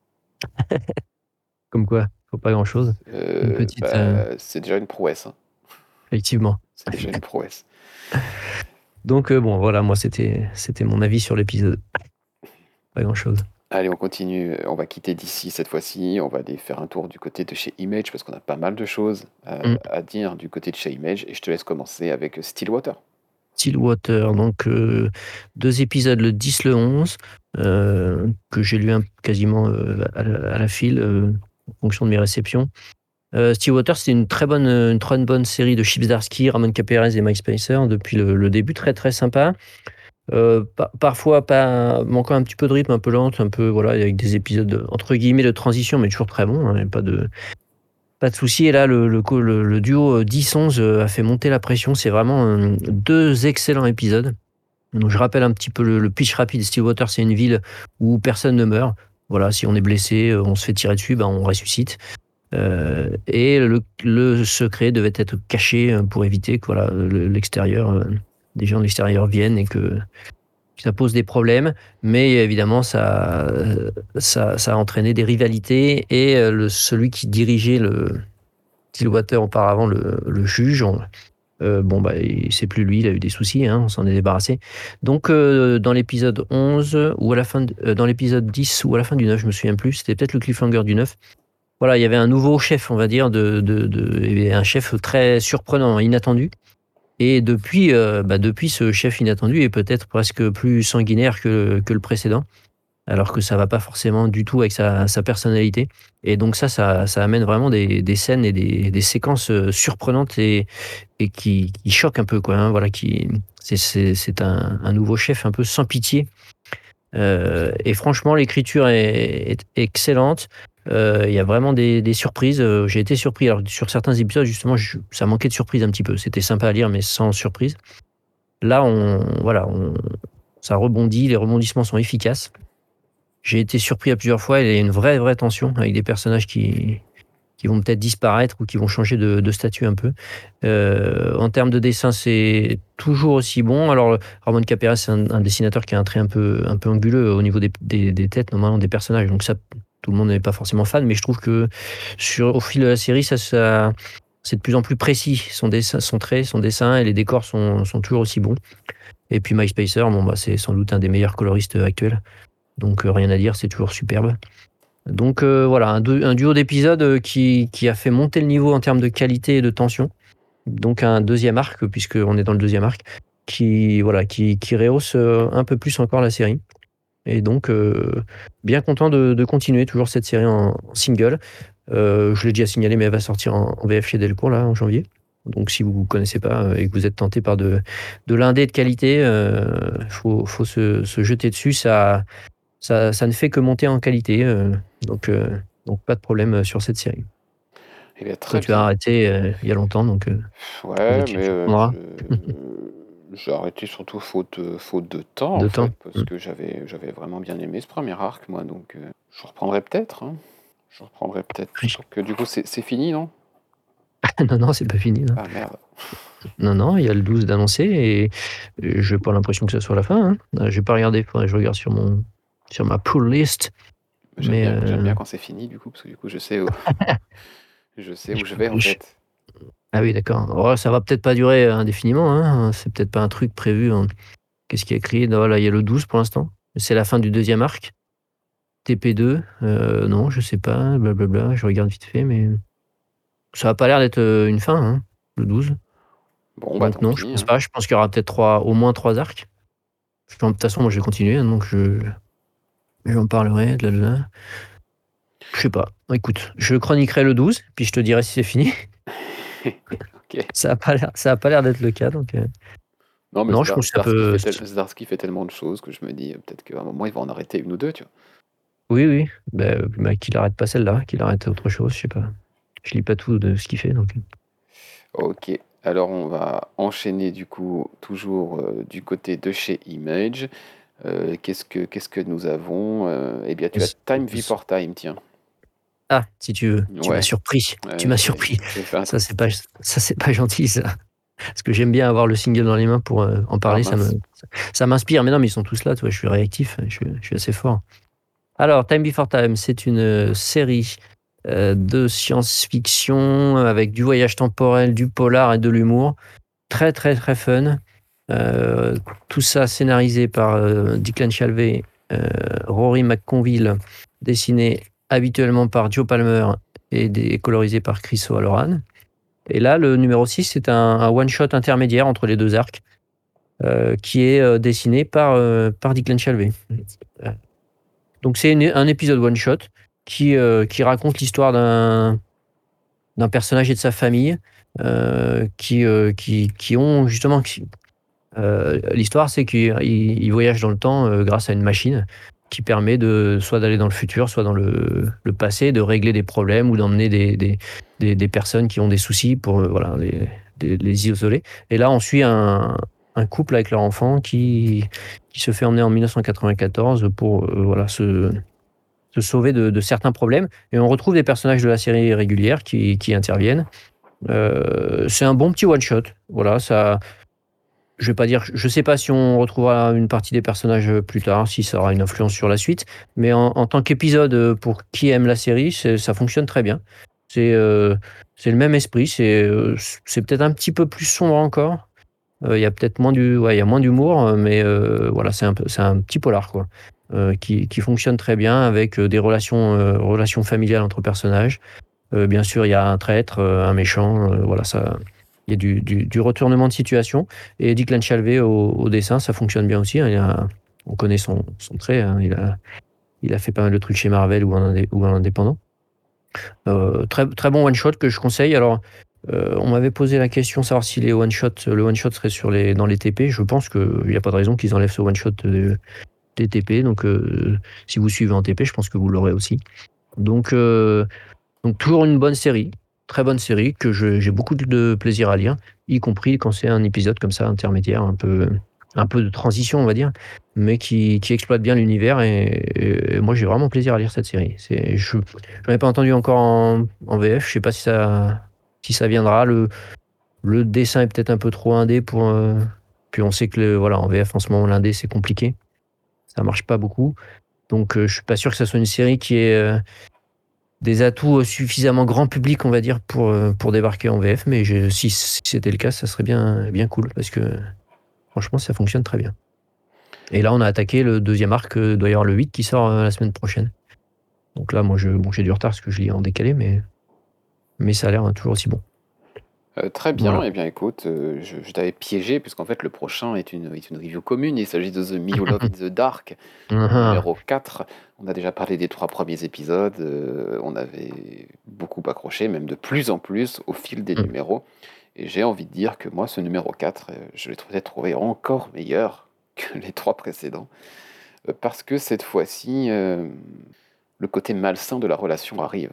Comme quoi, faut pas grand chose. Une Euh, petite. euh, bah, c'est déjà une prouesse. Hein. Effectivement. C'est déjà une prouesse. Donc, euh, bon, voilà, moi, c'était, c'était mon avis sur l'épisode. Pas grand chose. Allez, on continue. On va quitter d'ici cette fois-ci. On va aller faire un tour du côté de chez Image parce qu'on a pas mal de choses à, Mm. à dire du côté de chez Image. Et je te laisse commencer avec Stillwater. Stillwater, donc euh, deux épisodes, le dix, le onze, euh, que j'ai lu un- quasiment euh, à, la, à la file, euh, en fonction de mes réceptions. Euh, Stillwater, c'est une très bonne, une très bonne série de Chip Zdarsky, Ramon Caperez et Mike Spicer depuis le, le début, très très sympa. Euh, pa- parfois pas manquant un petit peu de rythme, un peu lente, un peu voilà, avec des épisodes entre guillemets de transition, mais toujours très bon, hein, pas de pas de souci. Et là, le, le, co- le- le duo dix onze a fait monter la pression. C'est vraiment euh, deux excellents épisodes. Donc, je rappelle un petit peu le, le pitch rapide. Stillwater, c'est une ville où personne ne meurt. Voilà, si on est blessé, euh, on se fait tirer dessus, ben on ressuscite. Euh, et le, le secret devait être caché euh, pour éviter que voilà, le- l'extérieur euh, des gens de l'extérieur viennent et que ça pose des problèmes, mais évidemment ça, ça, ça a entraîné des rivalités et euh, le, celui qui dirigeait le Stillwater auparavant, le, le juge, on- euh, bon bah il- c'est plus lui, il a eu des soucis, hein, on s'en est débarrassé. Donc euh, dans l'épisode onze ou à la fin, de- euh, dans l'épisode dix ou à la fin du neuf, je me souviens plus, c'était peut-être le cliffhanger du neuf. Voilà, il y avait un nouveau chef, on va dire, de, de, de- et un chef très surprenant, inattendu. Et depuis, euh, bah, depuis, ce chef inattendu est peut-être presque plus sanguinaire que, que le précédent, alors que ça va pas forcément du tout avec sa, sa personnalité. Et donc ça, ça, ça amène vraiment des, des scènes et des, des séquences euh, surprenantes et, et qui, qui choquent un peu, quoi. Hein, voilà, qui, c'est, c'est, c'est un, un nouveau chef un peu sans pitié. Euh, et franchement, l'écriture est, est excellente. Euh, Il y a vraiment des, des surprises. Euh, J'ai été surpris. Alors, sur certains épisodes, justement, je- ça manquait de surprise un petit peu. C'était sympa à lire, mais sans surprise. Là, on, voilà, on, ça rebondit. Les rebondissements sont efficaces. J'ai été surpris à plusieurs fois. Il y a une vraie, vraie tension avec des personnages qui, qui vont peut-être disparaître ou qui vont changer de, de statut un peu. Euh, en termes de dessin, c'est toujours aussi bon. Alors, Ramon Capera, c'est un, un dessinateur qui a un trait un peu, un peu anguleux au niveau des, des, des têtes, normalement, des personnages. Donc ça, tout le monde n'est pas forcément fan, mais je trouve que sur, au fil de la série, ça, ça, c'est de plus en plus précis. Son, dessin, son trait, son dessin et les décors sont, sont toujours aussi bons. Et puis Mike Spicer, bon, bah, c'est sans doute un des meilleurs coloristes actuels. Donc euh, rien à dire, c'est toujours superbe. Donc euh, voilà, un, du- un duo d'épisodes euh, qui, qui a fait monter le niveau en termes de qualité et de tension. Donc un deuxième arc, puisqu'on est dans le deuxième arc, qui, voilà, qui, qui rehausse euh, un peu plus encore la série. Et donc, euh, bien content de, de continuer toujours cette série en, en single. Euh, je l'ai déjà signalé, mais elle va sortir en, en V F chez Delcourt, là, en janvier. Donc si vous ne connaissez pas euh, et que vous êtes tenté par de, de l'indé de qualité, il euh, faut, faut se, se jeter dessus. Ça, ça, ça ne fait que monter en qualité. euh, donc, euh, donc pas de problème euh, sur cette série. Eh bien, Toi, très tu as bien. arrêté euh, il y a longtemps, donc euh, Ouais, peut-être que mais tu euh, reprendras je... j'ai arrêté surtout faute, de- faute de temps, en de temps. fait, parce que j'avais j'avais vraiment bien aimé ce premier arc, moi, donc euh, je reprendrai peut-être. Hein. Je reprendrai peut-être. Donc, euh, du coup, c'est c'est fini, non? Non, non, c'est pas fini. Non, Ah merde. non, non, il y a le douze d'annoncé et je n'ai pas l'impression que ça soit la fin. Hein. Euh, J'ai pas regardé, faudrait que je regarde sur, mon, sur ma pull list. J'aime Mais bien, j'aime euh, bien quand c'est fini, du coup, parce que du coup, je sais où, je sais où je- je vais, en je- fait. ah oui, d'accord. Oh, ça va peut-être pas durer indéfiniment. Hein. C'est peut-être pas un truc prévu. Hein. Qu'est-ce qu'il y a écrit? Non, là, il y a le douze pour l'instant. C'est la fin du deuxième arc. T P deux, euh, non, je sais pas, blablabla, je regarde vite fait, mais ça a pas l'air d'être euh, une fin, hein, le douze. Bon, bah Donc tant non, je pis. pense Hein. pas. Je pense qu'il y aura peut-être trois, au moins trois arcs. De toute façon, moi, je vais continuer, hein, donc je, j'en parlerai. Blablabla. Je sais pas. Écoute, je chroniquerai le douze, puis je te dirai si c'est fini. Ok. Ça a pas l'air, ça a pas l'air d'être le cas, donc euh, Non, mais non, je Zdar- pense que ça Zdarsky peut. fait, tel- Zdarsky fait tellement de choses que je me dis, euh, peut-être qu'à un moment, il va en arrêter une ou deux, tu vois. Oui, oui. Ben, bah, qu'il arrête pas celle-là, qu'il arrête autre chose, je sais pas. Je lis pas tout de ce qu'il fait, donc. Ok. Alors, on va enchaîner, du coup, toujours euh, du côté de chez Image. Euh, qu'est-ce que, qu'est-ce que nous avons? Euh, Eh bien, tu as Time V for Time, tiens. Ah, si tu veux, tu m'as Ouais, surpris. Tu ouais, m'as j'ai surpris. j'ai fait un Ça, truc. c'est pas, ça, c'est pas gentil, ça. Parce que j'aime bien avoir le single dans les mains pour euh, en Ah parler. Ça me, mince. ça m'inspire. Mais non, mais ils sont tous là, tu vois, je suis réactif. Je suis, je suis assez fort. Alors, Time Before Time, c'est une euh, série euh, de science-fiction avec du voyage temporel, du polar et de l'humour. Très, très, très fun. Euh, tout ça scénarisé par euh, Declan Shalvey, euh, Rory McConville, dessiné habituellement par Joe Palmer et dé- colorisé par Chris O'Halloran. Et là, le numéro six, c'est un, un one-shot intermédiaire entre les deux arcs euh, qui est euh, dessiné par, euh, par Declan Shalvey. Euh, Donc, c'est une- un épisode one-shot qui, euh, qui raconte l'histoire d'un, d'un personnage et de sa famille euh, qui, euh, qui, qui ont justement. Qui, euh, l'histoire, c'est qu'il il voyage dans le temps euh, grâce à une machine qui permet de soit d'aller dans le futur, soit dans le, le passé, de régler des problèmes ou d'emmener des, des, des, des personnes qui ont des soucis pour euh, voilà, les, les, les isoler. Et là, on suit un, un couple avec leur enfant qui, qui se fait emmener en dix-neuf cent quatre-vingt-quatorze pour euh, voilà, se, se sauver de, de certains problèmes. Et on retrouve des personnages de la série régulière qui, qui interviennent. Euh, c'est un bon petit one-shot. Voilà, ça je vais pas dire, je sais pas si on retrouvera une partie des personnages plus tard, si ça aura une influence sur la suite, mais en, en tant qu'épisode pour qui aime la série, c'est- ça fonctionne très bien. C'est euh, c'est le même esprit, c'est euh, c'est peut-être un petit peu plus sombre encore. Euh, Il y a peut-être moins du, ouais, il y a moins d'humour, euh, mais euh, voilà, c'est un peu, c'est un petit polar quoi, euh, qui, qui fonctionne très bien avec euh, des relations, euh, relations familiales entre personnages. Euh, bien sûr, il y a un traître, euh, un méchant, euh, voilà, ça, il y a du, du, du retournement de situation. Et Declan Shalvey au, au dessin, ça fonctionne bien aussi, hein. Il a- on connaît son, son trait, hein. Il a, il a fait pas mal de trucs chez Marvel ou en, indé- ou en indépendant. Euh, très, très bon one shot que je conseille. Alors, euh, on m'avait posé la question savoir si les one shot, le one shot serait sur les, dans les T P. Je pense qu'il n'y a pas de raison qu'ils enlèvent ce one shot de- des T P. Donc, euh, si vous suivez en T P, je pense que vous l'aurez aussi. Donc, euh, donc toujours une bonne série, très bonne série que je- j'ai beaucoup de plaisir à lire, y compris quand c'est un épisode comme ça intermédiaire, un peu, un peu de transition on va dire, mais qui, qui exploite bien l'univers et, et moi j'ai vraiment plaisir à lire cette série. C'est, je j'en ai pas entendu encore en, en V F, je sais pas si ça, si ça viendra. Le, le dessin est peut-être un peu trop indé pour. euh, puis on sait que le, voilà, en V F en ce moment l'indé c'est compliqué, ça marche pas beaucoup. Donc euh, je suis pas sûr que ça soit une série qui est euh, des atouts suffisamment grand public, on va dire, pour, euh, pour débarquer en V F. Mais je- si, si c'était le cas, ça serait bien, bien cool parce que franchement, ça fonctionne très bien. Et là, on a attaqué le deuxième arc, euh, doit y avoir le huit qui sort euh, la semaine prochaine. Donc là, moi, je, bon, j'ai du retard parce que je lis en décalé, mais, mais ça a l'air hein, toujours aussi bon. Euh, très bien, Voilà. eh bien écoute, euh, je, je t'avais piégé puisqu'en fait le prochain est une, est une review commune, il s'agit de The Me Who Loved in the Dark, Mhm. numéro quatre. On a déjà parlé des trois premiers épisodes, euh, on avait beaucoup accroché, même de plus en plus au fil des Mhm. numéros, et j'ai envie de dire que moi ce numéro quatre, euh, je l'ai trouvé, trouvé encore meilleur que les trois précédents, euh, parce que cette fois-ci, euh, le côté malsain de la relation arrive.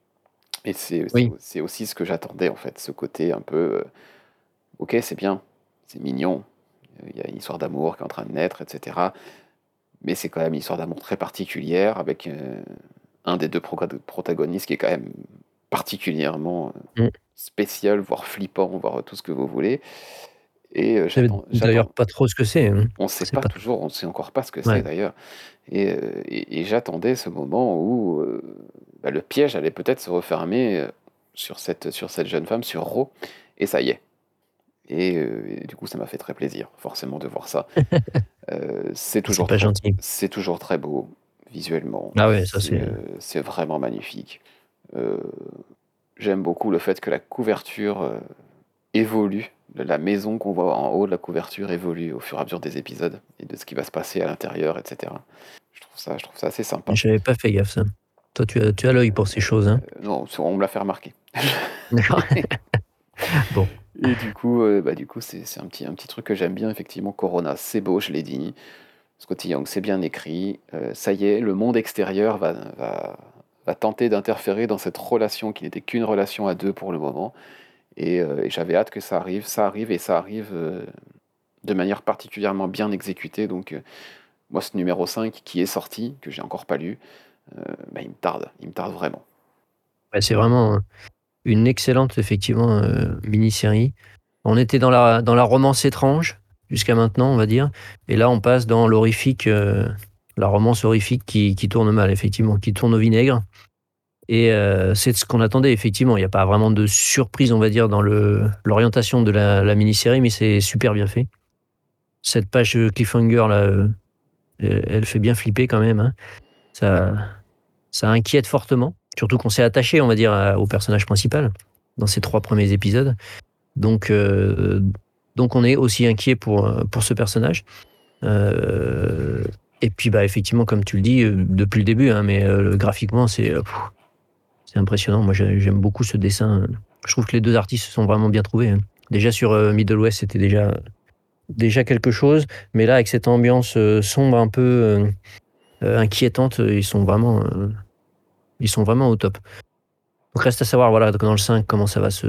Et c'est c'est Oui. au- c'est aussi ce que j'attendais en fait, ce côté un peu... euh, ok, c'est bien, c'est mignon, euh, il y a une histoire d'amour qui est en train de naître, et cetera. Mais c'est quand même une histoire d'amour très particulière, avec euh, un des deux proga- protagonistes qui est quand même particulièrement euh, Mhm. spécial, voire flippant, voire tout ce que vous voulez. Et euh, Je sais j'attends, d'ailleurs j'attends. pas trop ce que c'est, hein. On ne sait C'est pas pas. toujours, on ne sait encore pas ce que c'est Ouais. d'ailleurs. Et, euh, et- et j'attendais ce moment où euh, bah, le piège allait peut-être se refermer euh, sur cette, sur cette jeune femme, sur Ro. Et ça y est. Et, euh, et du coup, ça m'a fait très plaisir, forcément, de voir ça. Euh, c'est C'est toujours pas très, gentil. c'est toujours très beau visuellement. Ah ouais, ça C'est c'est. euh, c'est vraiment magnifique. Euh, J'aime beaucoup le fait que la couverture euh, évolue. La maison qu'on voit en haut de la couverture évolue au fur et à mesure des épisodes et de ce qui va se passer à l'intérieur, et cetera. Je trouve ça, je trouve ça assez sympa. J'avais pas fait gaffe ça. Toi, tu as, tu as l'œil pour ces choses, hein. Euh, non, on me l'a fait remarquer. D'accord. Bon. Et du coup, euh, bah, du coup, c'est c'est un petit, un petit truc que j'aime bien, effectivement. Corona, c'est beau, je l'ai dit. Scotty Young, c'est bien écrit. Euh, ça y est, le monde extérieur va, va, va tenter d'interférer dans cette relation qui n'était qu'une relation à deux pour le moment. Et, euh, et j'avais hâte que ça arrive. Ça arrive et ça arrive euh, de manière particulièrement bien exécutée. Donc, euh, moi, ce numéro cinq qui est sorti, que j'ai encore pas lu, euh, bah, il me tarde. Il me tarde vraiment. Ouais, c'est vraiment une excellente, effectivement, euh, mini-série. On était dans la, dans la romance étrange jusqu'à maintenant, on va dire. Et là, on passe dans l'horrifique, euh, la romance horrifique qui, qui tourne mal, effectivement, qui tourne au vinaigre. Et euh, c'est ce qu'on attendait, effectivement. Il n'y a pas vraiment de surprise, on va dire, dans le, l'orientation de la, la mini-série, mais c'est super bien fait. Cette page cliffhanger, là, euh, elle elle fait bien flipper quand même, hein. Ça, ça inquiète fortement. Surtout qu'on s'est attaché, on va dire, à- au personnage principal dans ces trois premiers épisodes. Donc, euh, donc on est aussi inquiet pour, euh, pour ce personnage. Euh, et puis, bah, effectivement, comme tu le dis, euh, depuis le début, hein, mais euh, graphiquement, c'est euh, pff, c'est impressionnant. Moi, j'ai- j'aime beaucoup ce dessin. Je trouve que les deux artistes se sont vraiment bien trouvés, hein. Déjà sur euh, Middle West, c'était déjà, déjà quelque chose. Mais là, avec cette ambiance euh, sombre, un peu euh, euh, inquiétante, euh, ils sont vraiment, euh, ils sont vraiment au top. Donc, reste à savoir, voilà, dans le cinq, comment ça va se,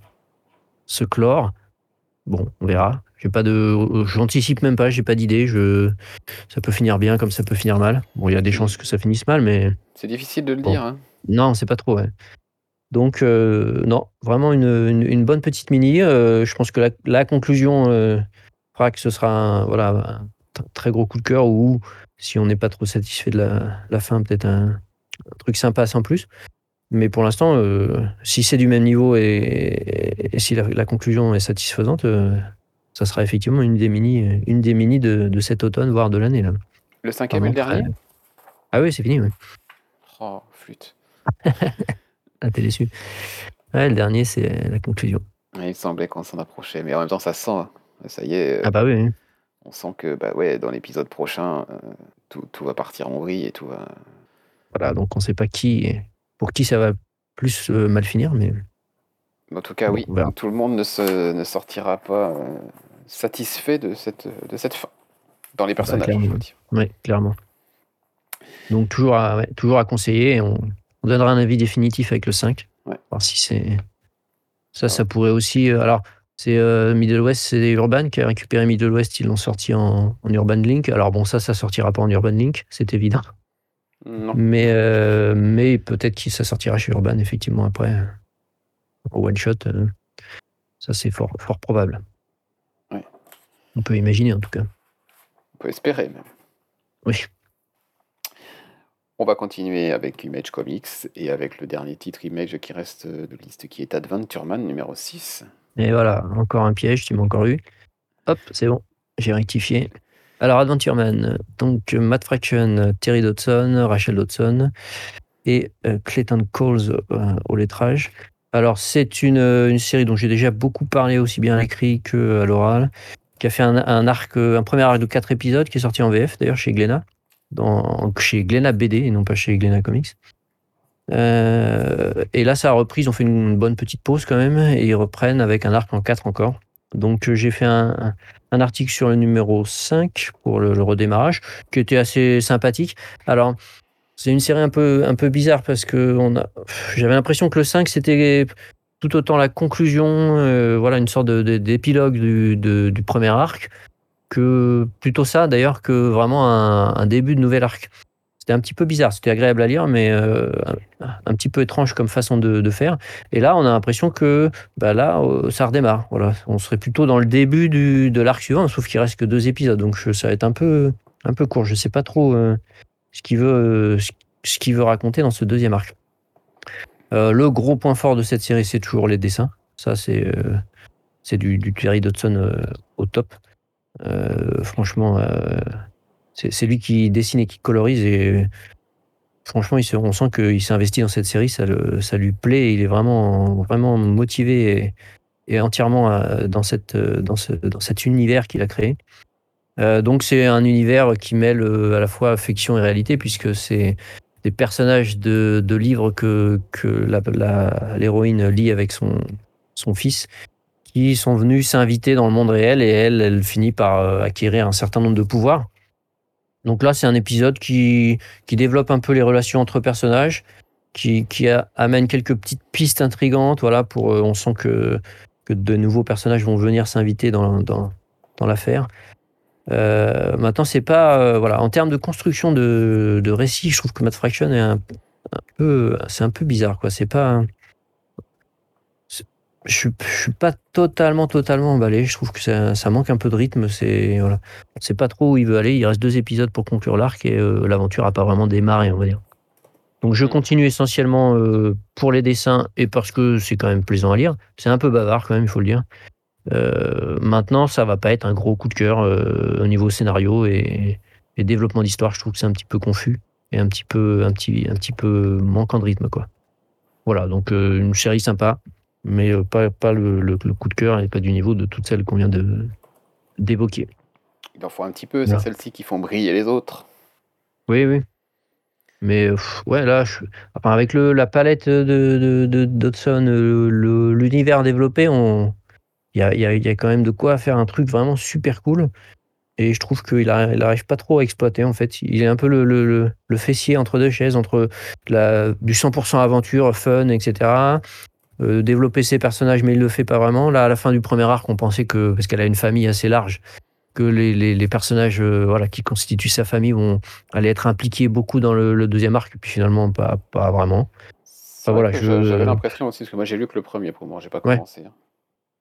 se clore. Bon, on verra. J'ai pas de, j'anticipe même pas, j'ai pas d'idée. Je, ça peut finir bien comme ça peut finir mal. Bon, il y a des C'est chances que ça finisse mal, mais c'est difficile de le bon. dire, hein. Non, c'est pas trop, ouais. Donc, euh, non, vraiment une, une, une bonne petite mini. Euh, je pense que la, la conclusion, euh, fera que ce sera un, voilà, un t- très gros coup de cœur, ou si on n'est pas trop satisfait de la, la fin, peut-être un, un truc sympa sans plus. Mais pour l'instant, euh, si c'est du même niveau et, et si la, la conclusion est satisfaisante, euh, ça sera effectivement une des mini, une des mini de, de cet automne, voire de l'année là. Le cinquième et Vraiment le très. dernier? Ah oui, c'est fini. Ouais. Oh, flûte. Ah, t'es déçu. Ouais, le dernier, c'est la conclusion. Ouais, il semblait qu'on s'en approchait, mais en même temps, ça se sent. hein. Ça y est, euh, Ah bah oui. oui. on sent que bah ouais, dans l'épisode prochain, euh, tout, tout va partir en vrille et tout va. Voilà, donc on sait pas qui, pour qui ça va plus euh, mal finir, mais En tout cas, bon, oui, on verra. tout le monde ne, se, ne sortira pas euh, satisfait de cette, de cette fin. Dans les Bah, personnages, clairement. je veux dire. Ouais, clairement. Donc toujours à, ouais, toujours à conseiller. Et on, on donnera un avis définitif avec le cinq. Ouais. Voir si c'est. Ça, Ah ça ouais. pourrait aussi. euh, alors, c'est euh, Middle West, c'est Urban qui a récupéré Middle West, ils l'ont sorti en, en Urban Link. Alors bon, ça, ça sortira pas en Urban Link, c'est évident. Non. Mais, euh, mais peut-être que ça sortira chez Urban, effectivement, après, euh, au one shot. euh, ça, c'est fort, fort probable. Ouais. On peut imaginer, en tout cas. On peut espérer même. Oui. On va continuer avec Image Comics et avec le dernier titre Image qui reste de liste qui est Adventure Man numéro six. Et voilà, encore un piège, tu m'as encore eu. Hop, c'est bon, j'ai rectifié. Alors, Adventure Man, donc Matt Fraction, Terry Dodson, Rachel Dodson et euh, Clayton Coles euh, au lettrage. Alors, c'est une, une série dont j'ai déjà beaucoup parlé, aussi bien à l'écrit qu'à l'oral, qui a fait un, un arc, un premier arc de quatre épisodes qui est sorti en V F d'ailleurs chez Glénat, dans, chez Glénat B D et non pas chez Glénat Comics. Euh, et là, ça a repris, ils ont fait une bonne petite pause quand même, et ils reprennent avec un arc en quatre encore. Donc, euh, j'ai fait un, un, un article sur le numéro cinq pour le, le redémarrage, qui était assez sympathique. Alors, c'est une série un peu, un peu bizarre parce que on a, j'avais l'impression que le cinq, c'était tout autant la conclusion, euh, voilà, une sorte de, de, d'épilogue du, de, du premier arc, que plutôt ça d'ailleurs que vraiment un, un début de nouvel arc. C'était un petit peu bizarre, c'était agréable à lire, mais euh, un, un petit peu étrange comme façon de, de faire. Et là, on a l'impression que bah là, euh, ça redémarre. Voilà, on serait plutôt dans le début du, de l'arc suivant, sauf qu'il reste que deux épisodes, donc je- ça va être un peu, un peu court. Je sais pas trop euh, ce qu'il veut, euh, ce, ce qu'il veut raconter dans ce deuxième arc. Euh, le gros point fort de cette série, c'est toujours les dessins. Ça, c'est euh, c'est du, du Terry Dodson euh, au top. Euh, franchement, euh, c'est c'est lui qui dessine et qui colorise, et franchement, il se- on sent qu'il s'est investi dans cette série, ça, le- ça lui plaît, il est vraiment, vraiment motivé et, et entièrement euh, dans, cette, euh, dans, ce, dans cet univers qu'il a créé. Euh, donc c'est un univers qui mêle euh, à la fois fiction et réalité, puisque c'est des personnages de, de livres que, que la- la- l'héroïne lit avec son, son fils, qui sont venus s'inviter dans le monde réel, et elle, elle finit par euh, acquérir un certain nombre de pouvoirs. Donc là, c'est un épisode qui, qui développe un peu les relations entre personnages, qui, qui a- amène quelques petites pistes intrigantes. Voilà, pour, euh, on sent que, que de nouveaux personnages vont venir s'inviter dans, dans, dans l'affaire. Euh, maintenant, c'est pas. Euh, voilà, en termes de construction de, de récit, je trouve que Matt Fraction est un, un peu. C'est un peu bizarre, quoi. C'est pas. c'est- Je suis, je suis pas totalement, totalement emballé. Je trouve que ça, ça manque un peu de rythme. C'est voilà, on sait pas trop où il veut aller. Il reste deux épisodes pour conclure l'arc, et euh, l'aventure a pas vraiment démarré, on va dire. Donc je Mm. continue essentiellement euh, pour les dessins et parce que c'est quand même plaisant à lire. C'est un peu bavard quand même, il faut le dire. Euh, maintenant, ça va pas être un gros coup de cœur euh, au niveau scénario et, et développement d'histoire. Je trouve que c'est un petit peu confus et un petit peu, un petit, un petit peu manquant de rythme, quoi. Voilà, donc euh, une série sympa, mais euh, pas, pas le, le- le coup de cœur et pas du niveau de toutes celles qu'on vient de d'évoquer. Il en faut un petit peu, c'est Voilà. celles-ci qui font briller les autres. Oui, oui. Mais euh, pff, ouais, là, je- enfin, avec le, la palette de, de, de Dodson, euh, le- l'univers développé, on, il y a, il y, a, il y a quand même de quoi faire un truc vraiment super cool. Et je trouve qu'il a- il arrive pas trop à exploiter, en fait. Il est un peu le, le, le, le fessier entre deux chaises, entre la, du cent pour cent aventure, fun, et cetera. Euh, développer ses personnages, mais il le fait pas vraiment. Là, à la fin du premier arc, on pensait que, parce qu'elle a une famille assez large, que les, les, les personnages euh, voilà, qui constituent sa famille vont aller être impliqués beaucoup dans le, le deuxième arc, puis finalement, pas, pas vraiment. C'est Enfin, vrai voilà, que je- j'avais je. l'impression aussi, parce que moi j'ai lu que le premier pour moi, j'ai pas Ouais. commencé. hein.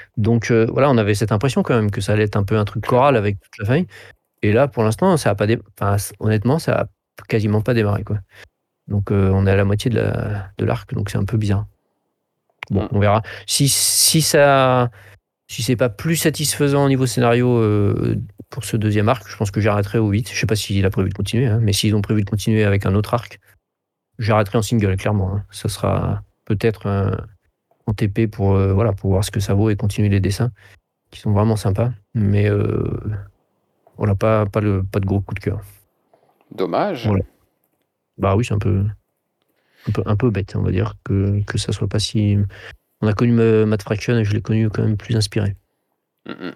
Donc euh, voilà, on avait cette impression quand même que ça allait être un peu un truc choral avec toute la famille. Et là, pour l'instant, ça a pas dé... enfin, honnêtement, ça a quasiment pas démarré, quoi. Donc euh, on est à la moitié de la de l'arc, donc c'est un peu bizarre. Bon, Mm. on verra. Si si ça si c'est pas plus satisfaisant au niveau scénario euh, pour ce deuxième arc, je pense que j'arrêterai au huit. Je sais pas s'il a prévu de continuer, hein, mais s'ils ont prévu de continuer avec un autre arc, j'arrêterai en single, clairement. Hein. Ça sera peut-être un, en T P pour, euh, voilà, pour voir ce que ça vaut et continuer les dessins, qui sont vraiment sympas. Mais euh, voilà, pas, pas, le, pas de gros coup de cœur. Dommage. Voilà. Bah oui, c'est un peu, un peu, un peu bête, on va dire, que, que ça soit pas si... On a connu Matt Fraction et je l'ai connu quand même plus inspiré. Mm-mm.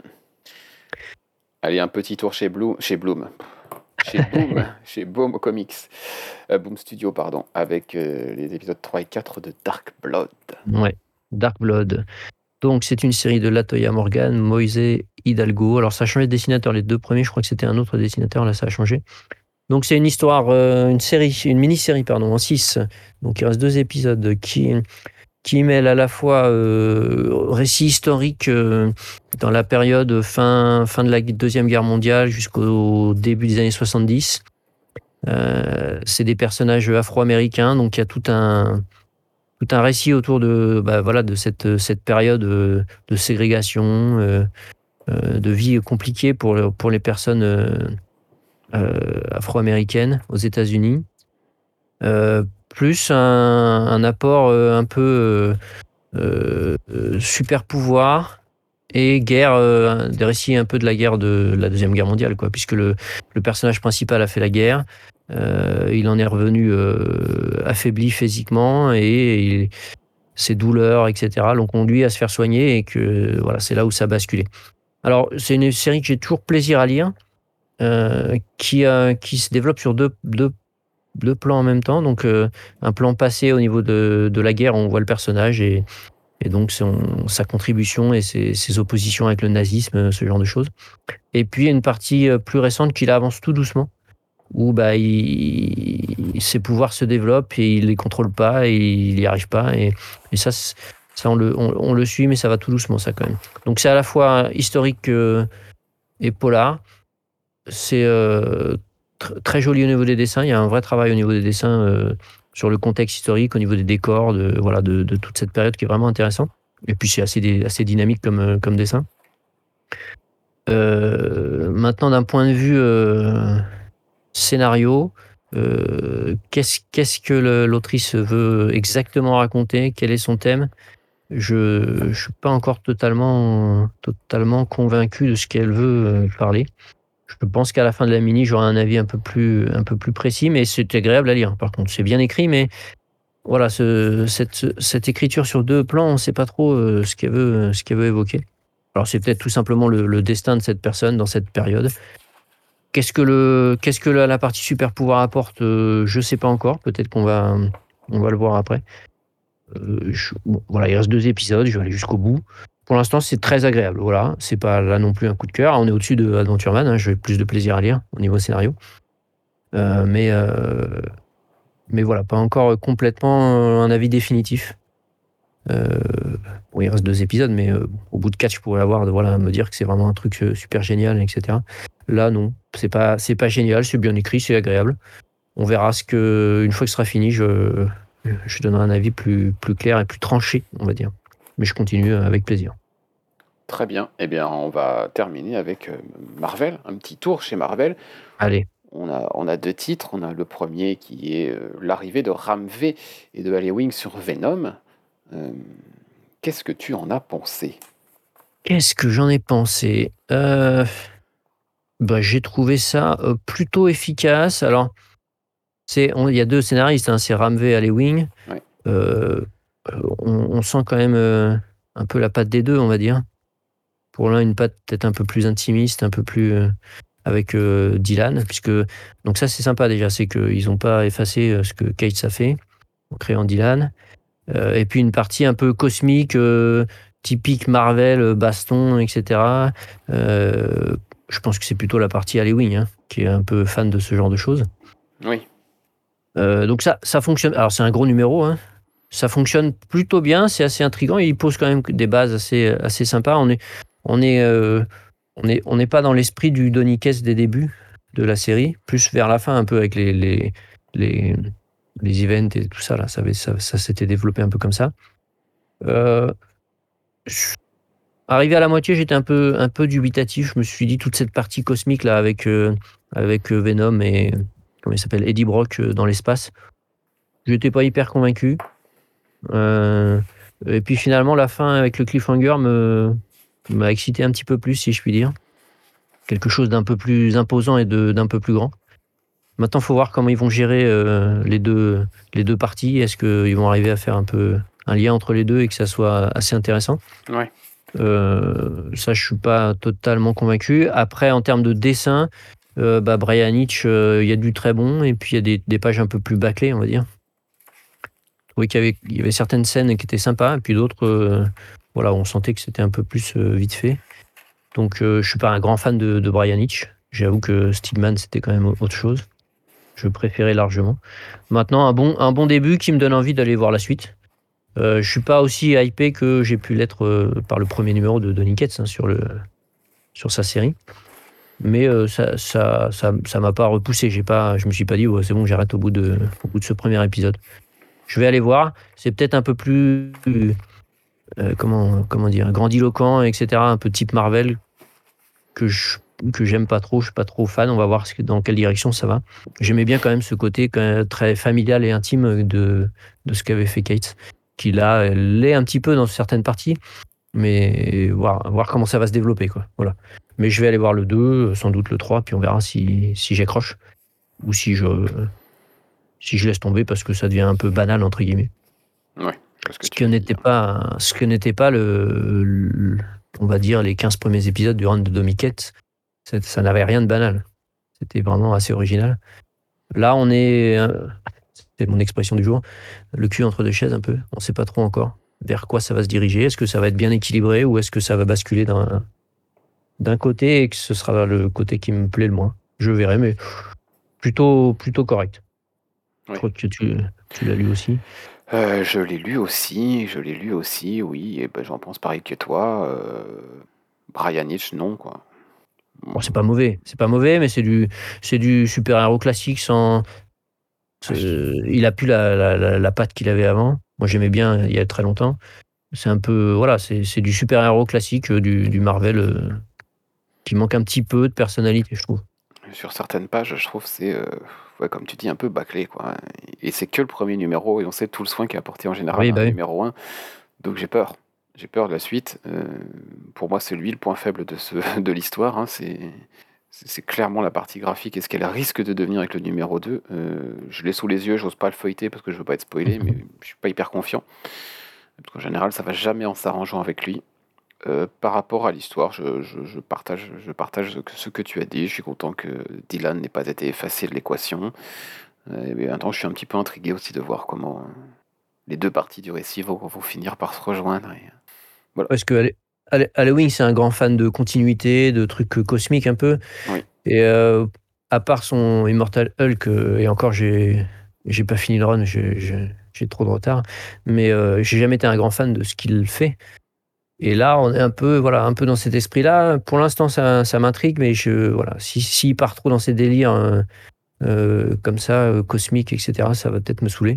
Allez, un petit tour chez Bloom, chez Bloom, chez Boom, chez Boom Comics, euh, Boom Studio, pardon, avec euh, les épisodes trois et quatre de Dark Blood. Ouais, Dark Blood. Donc, c'est une série de Latoya Morgan, Moise Hidalgo. Alors, ça a changé de dessinateur. Les deux premiers, je crois que c'était un autre dessinateur. Là, ça a changé. Donc, c'est une histoire, euh, une série, une mini-série, pardon, en six. Donc, il reste deux épisodes qui, qui mêlent à la fois euh, récit historique euh, dans la période fin, fin de la Deuxième Guerre mondiale jusqu'au début des années soixante-dix. Euh, c'est des personnages afro-américains, donc il y a tout un, tout un récit autour de, bah, voilà, de cette, cette période de, de ségrégation, euh, euh, de vie compliquée pour, pour les personnes euh, euh, afro-américaines aux États-Unis. Euh, plus un, un apport euh, un peu euh, euh, super pouvoir et guerre, euh, des récits un peu de la guerre de la Deuxième Guerre mondiale, quoi, puisque le, le personnage principal a fait la guerre, euh, il en est revenu euh, affaibli physiquement et il, ses douleurs, et cetera, l'ont conduit à se faire soigner et que voilà, c'est là où ça a basculé. Alors, c'est une série que j'ai toujours plaisir à lire, euh, qui, euh, qui se développe sur deux, deux, deux plans en même temps. Donc, euh, un plan passé au niveau de, de la guerre, on voit le personnage et, et donc son, sa contribution et ses, ses oppositions avec le nazisme, ce genre de choses. Et puis, une partie plus récente qui avance tout doucement, où bah, il, ses pouvoirs se développent et il les contrôle pas et il n'y arrive pas. Et, et ça, ça on, le, on, on le suit, mais ça va tout doucement, ça quand même. Donc, c'est à la fois historique euh, et polar. C'est euh, tr- très joli au niveau des dessins. Il y a un vrai travail au niveau des dessins euh, sur le contexte historique, au niveau des décors, de, voilà, de, de toute cette période qui est vraiment intéressant. Et puis c'est assez, assez dynamique comme, comme dessin. Euh, maintenant, d'un point de vue euh, scénario, euh, qu'est-ce, qu'est-ce que le, l'autrice veut exactement raconter? Quel est son thème? Je ne suis pas encore totalement, totalement convaincu de ce qu'elle veut parler. Je pense qu'à la fin de la mini, j'aurai un avis un peu plus, un peu plus précis, mais c'est agréable à lire. Par contre, c'est bien écrit, mais voilà, ce, cette, cette écriture sur deux plans, on ne sait pas trop euh, ce qu'elle veut, ce qu'elle veut évoquer. Alors, c'est peut-être tout simplement le, le destin de cette personne dans cette période. Qu'est-ce que, le, qu'est-ce que la, la partie super pouvoir apporte euh, Je ne sais pas encore. Peut-être qu'on va, on va le voir après. Euh, je, bon, voilà, il reste deux épisodes. Je vais aller jusqu'au bout. Pour l'instant, c'est très agréable. Voilà, c'est pas là non plus un coup de cœur. On est au-dessus de Adventure Man. Hein, j'ai plus de plaisir à lire au niveau scénario. Euh, mais, euh, mais voilà, pas encore complètement un avis définitif. Euh, bon, il reste deux épisodes, mais euh, au bout de quatre, je pourrais avoir de voilà, me dire que c'est vraiment un truc super génial, et cetera. Là, non, c'est pas, c'est pas génial, c'est bien écrit, c'est agréable. On verra ce que, une fois que ce sera fini, je, je donnerai un avis plus, plus clair et plus tranché, on va dire. Mais je continue avec plaisir. Très bien. Eh bien, on va terminer avec euh, Marvel, un petit tour chez Marvel. Allez. On a, on a deux titres. On a le premier qui est euh, l'arrivée de Ram V et de Ali Wing sur Venom. Euh, qu'est-ce que tu en as pensé? Qu'est-ce que j'en ai pensé euh, bah, j'ai trouvé ça euh, plutôt efficace. Alors, c'est, on- il y a deux scénaristes, hein, c'est Ram V et Ali Wing. Ouais. Euh, on, on sent quand même euh, un peu la patte des deux, on va dire. Pour l'un, une patte peut-être un peu plus intimiste, un peu plus euh, avec euh, Dylan, puisque donc ça c'est sympa déjà, c'est qu'ils n'ont pas effacé euh, ce que Cates a fait en créant Dylan. Euh, et puis une partie un peu cosmique, euh, typique Marvel, euh, baston, et cetera. Euh, je pense que c'est plutôt la partie Ali Wing, hein, qui est un peu fan de ce genre de choses. Oui. Euh, donc ça, ça fonctionne. Alors c'est un gros numéro, hein. ça fonctionne plutôt bien, c'est assez intriguant. Il pose quand même des bases assez, assez sympas. On est, on est, euh, on est, on n'est pas dans l'esprit du Donny Cates des débuts de la série, plus vers la fin un peu avec les, les, les, les events et tout ça là. Ça, avait- ça, ça s'était développé un peu comme ça. Euh, je- Arrivé à la moitié, j'étais un peu, un peu dubitatif. Je me suis dit toute cette partie cosmique là avec, euh, avec euh, Venom et comment il s'appelle, Eddie Brock euh, dans l'espace. J'étais pas hyper convaincu. Euh, et puis finalement, la fin avec le cliffhanger me, m'a excité un petit peu plus, si je puis dire. Quelque chose d'un peu plus imposant et de, d'un peu plus grand. Maintenant, il faut voir comment ils vont gérer euh, les, deux, les deux parties. Est-ce qu'ils vont arriver à faire un peu un lien entre les deux et que ça soit assez intéressant? Ouais. Euh, ça, je suis pas totalement convaincu. Après, en termes de dessin, euh, bah, Brian Hitch, euh, il y a du très bon et puis il y a des, des pages un peu plus bâclées, on va dire. Je trouvais qu'il y avait, il y avait certaines scènes qui étaient sympas et puis d'autres, euh, voilà, on sentait que c'était un peu plus euh, vite fait. Donc, euh, je suis pas un grand fan de, de Brian Hitch. J'avoue que Stigman, c'était quand même autre chose. Je préférais largement. Maintenant, un bon, un bon début qui me donne envie d'aller voir la suite. Euh, je suis pas aussi hypé que j'ai pu l'être euh, par le premier numéro de Donny Cates hein, sur, le, sur sa série. Mais euh, ça, ça, ça, ça m'a pas repoussé. J'ai pas, je me suis pas dit, ouais, c'est bon, j'arrête au bout de, au bout de ce premier épisode. Je vais aller voir. C'est peut-être un peu plus, euh, comment, comment dire, grandiloquent, et cetera. Un peu type Marvel que je, que j'aime pas trop. Je suis pas trop fan. On va voir ce que- dans quelle direction ça va. J'aimais bien quand même ce côté quand même très familial et intime de, de ce qu'avait fait Cates, qui là l'est un petit peu dans certaines parties, mais voir, voir comment ça va se développer, quoi. Voilà. Mais je vais aller voir le deux, sans doute le trois, puis on verra si, si j'accroche ou si je, si je laisse tomber parce que ça devient un peu banal, entre guillemets. Ouais, je vois ce que Ce tu que veux n'était dire. pas, ce que n'était pas le, le- on va dire, les quinze premiers épisodes du run de Donny Cates. Ça, ça n'avait rien de banal. C'était vraiment assez original. Là, on est, euh, c'est mon expression du jour, le cul entre deux chaises un peu. On ne sait pas trop encore vers quoi ça va se diriger. Est-ce que ça va être bien équilibré ou est-ce que ça va basculer d'un, d'un côté et que ce sera le côté qui me plaît le moins? Je verrai, mais plutôt, plutôt correct. Je Oui. crois que tu, tu l'as lu aussi. Euh, je l'ai lu aussi, je l'ai lu aussi, oui, et ben j'en pense pareil que toi. Euh, Brian Hitch, non, quoi. Bon, c'est pas mauvais, c'est pas mauvais, mais c'est du, c'est du super-héros classique sans. Ah, je- Euh, il a plus la, la, la, la patte qu'il avait avant. Moi, j'aimais bien il y a très longtemps. C'est un peu, voilà, c'est, c'est du super-héros classique, euh, du, du Marvel, euh, qui manque un petit peu de personnalité, je trouve. Sur certaines pages, je trouve c'est, euh, ouais, comme tu dis, un peu bâclé, quoi. Et c'est que le premier numéro, et on sait tout le soin qui est apporté en général Oui, à un bah oui. numéro un, donc j'ai peur. J'ai peur de la suite. Euh, pour moi, c'est lui le point faible de, ce, de l'histoire, hein. C'est, c'est c'est clairement la partie graphique et ce qu'elle risque de devenir avec le numéro deux. Euh, je l'ai sous les yeux, j'ose pas le feuilleter parce que je veux pas être spoilé, mais je suis pas hyper confiant. Parce qu'en général, ça va jamais en s'arrangeant avec lui. Euh, par rapport à l'histoire, je, je- je partage, je partage ce que, ce que tu as dit. Je suis content que Dylan n'ait pas été effacé de l'équation. Euh, mais maintenant, je suis un petit peu intrigué aussi de voir comment euh, les deux parties du récit vont, vont finir par se rejoindre. Et, euh, voilà. Parce que Hall- Hall- Halloween, c'est un grand fan de continuité, de trucs euh, cosmiques un peu. Oui, Et euh, à part son Immortal Hulk, euh, et encore, j'ai, j'ai pas fini le run, j'ai, j'ai, j'ai trop de retard. Mais euh, j'ai jamais été un grand fan de ce qu'il fait. Et là, on est un peu, voilà, un peu dans cet esprit-là. Pour l'instant, ça, ça m'intrigue, mais je, voilà, si, s'il part trop dans ses délires euh, euh, comme ça, euh, cosmiques, et cetera, ça va peut-être me saouler.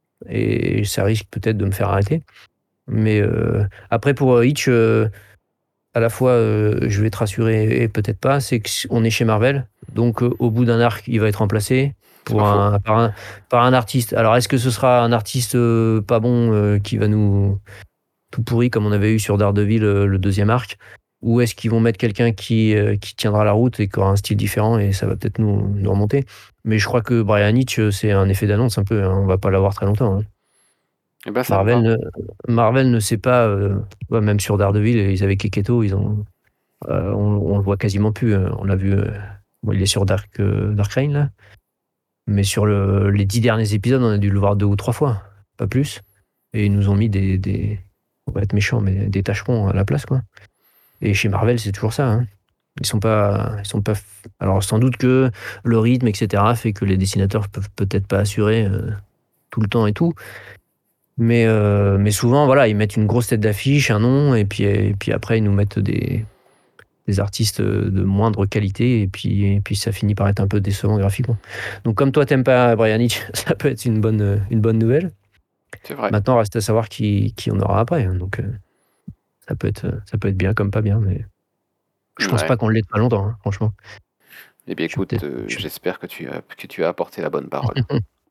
Et ça risque peut-être de me faire arrêter. Mais euh, après, pour euh, Hitch, euh, à la fois, euh, je vais te rassurer et peut-être pas, c'est qu'on est chez Marvel. Donc, euh, au bout d'un arc, il va être remplacé c'est pas pour faux. un, par, un, par un artiste. Alors, est-ce que ce sera un artiste euh, pas bon euh, qui va nous tout pourri comme on avait eu sur Daredevil euh, le deuxième arc? Ou est-ce qu'ils vont mettre quelqu'un qui, euh, qui tiendra la route et qui aura un style différent et ça va peut-être nous, nous remonter? Mais je crois que Brian Hitch, euh, c'est un effet d'annonce un peu, hein. On va pas l'avoir très longtemps, hein. Eh ben, ça me Marvel va. ne, Marvel ne sait pas, euh, ouais, même sur Daredevil, ils avaient Keketo, ils ont, euh, on, on le voit quasiment plus. euh, On l'a vu, euh, bon, il est sur Dark, euh, Dark Reign, là. Mais sur le, les dix derniers épisodes, on a dû le voir deux ou trois fois, pas plus. Et ils nous ont mis des, des on va être méchants, mais des tâcherons à la place, quoi. Et chez Marvel, c'est toujours ça, hein. Ils sont pas, ils sont pas. Alors sans doute que le rythme, et cetera, fait que les dessinateurs peuvent peut-être pas assurer euh, tout le temps et tout. Mais, euh, mais souvent, voilà, ils mettent une grosse tête d'affiche, un nom, et puis, et puis après, ils nous mettent des, des artistes de moindre qualité, et puis, et puis ça finit par être un peu décevant graphiquement. Donc, comme toi, t'aimes pas Brian Hitch, ça peut être une bonne, une bonne nouvelle. C'est vrai. Maintenant, reste à savoir qui, qui on aura après. hein. Donc, euh, ça peut être, ça peut être bien comme pas bien, mais je pense Ouais. pas qu'on l'ait pas longtemps, hein, franchement. Eh bien, Je suis écoute, peut-être. euh, je- j'espère que tu as, que tu as apporté la bonne parole.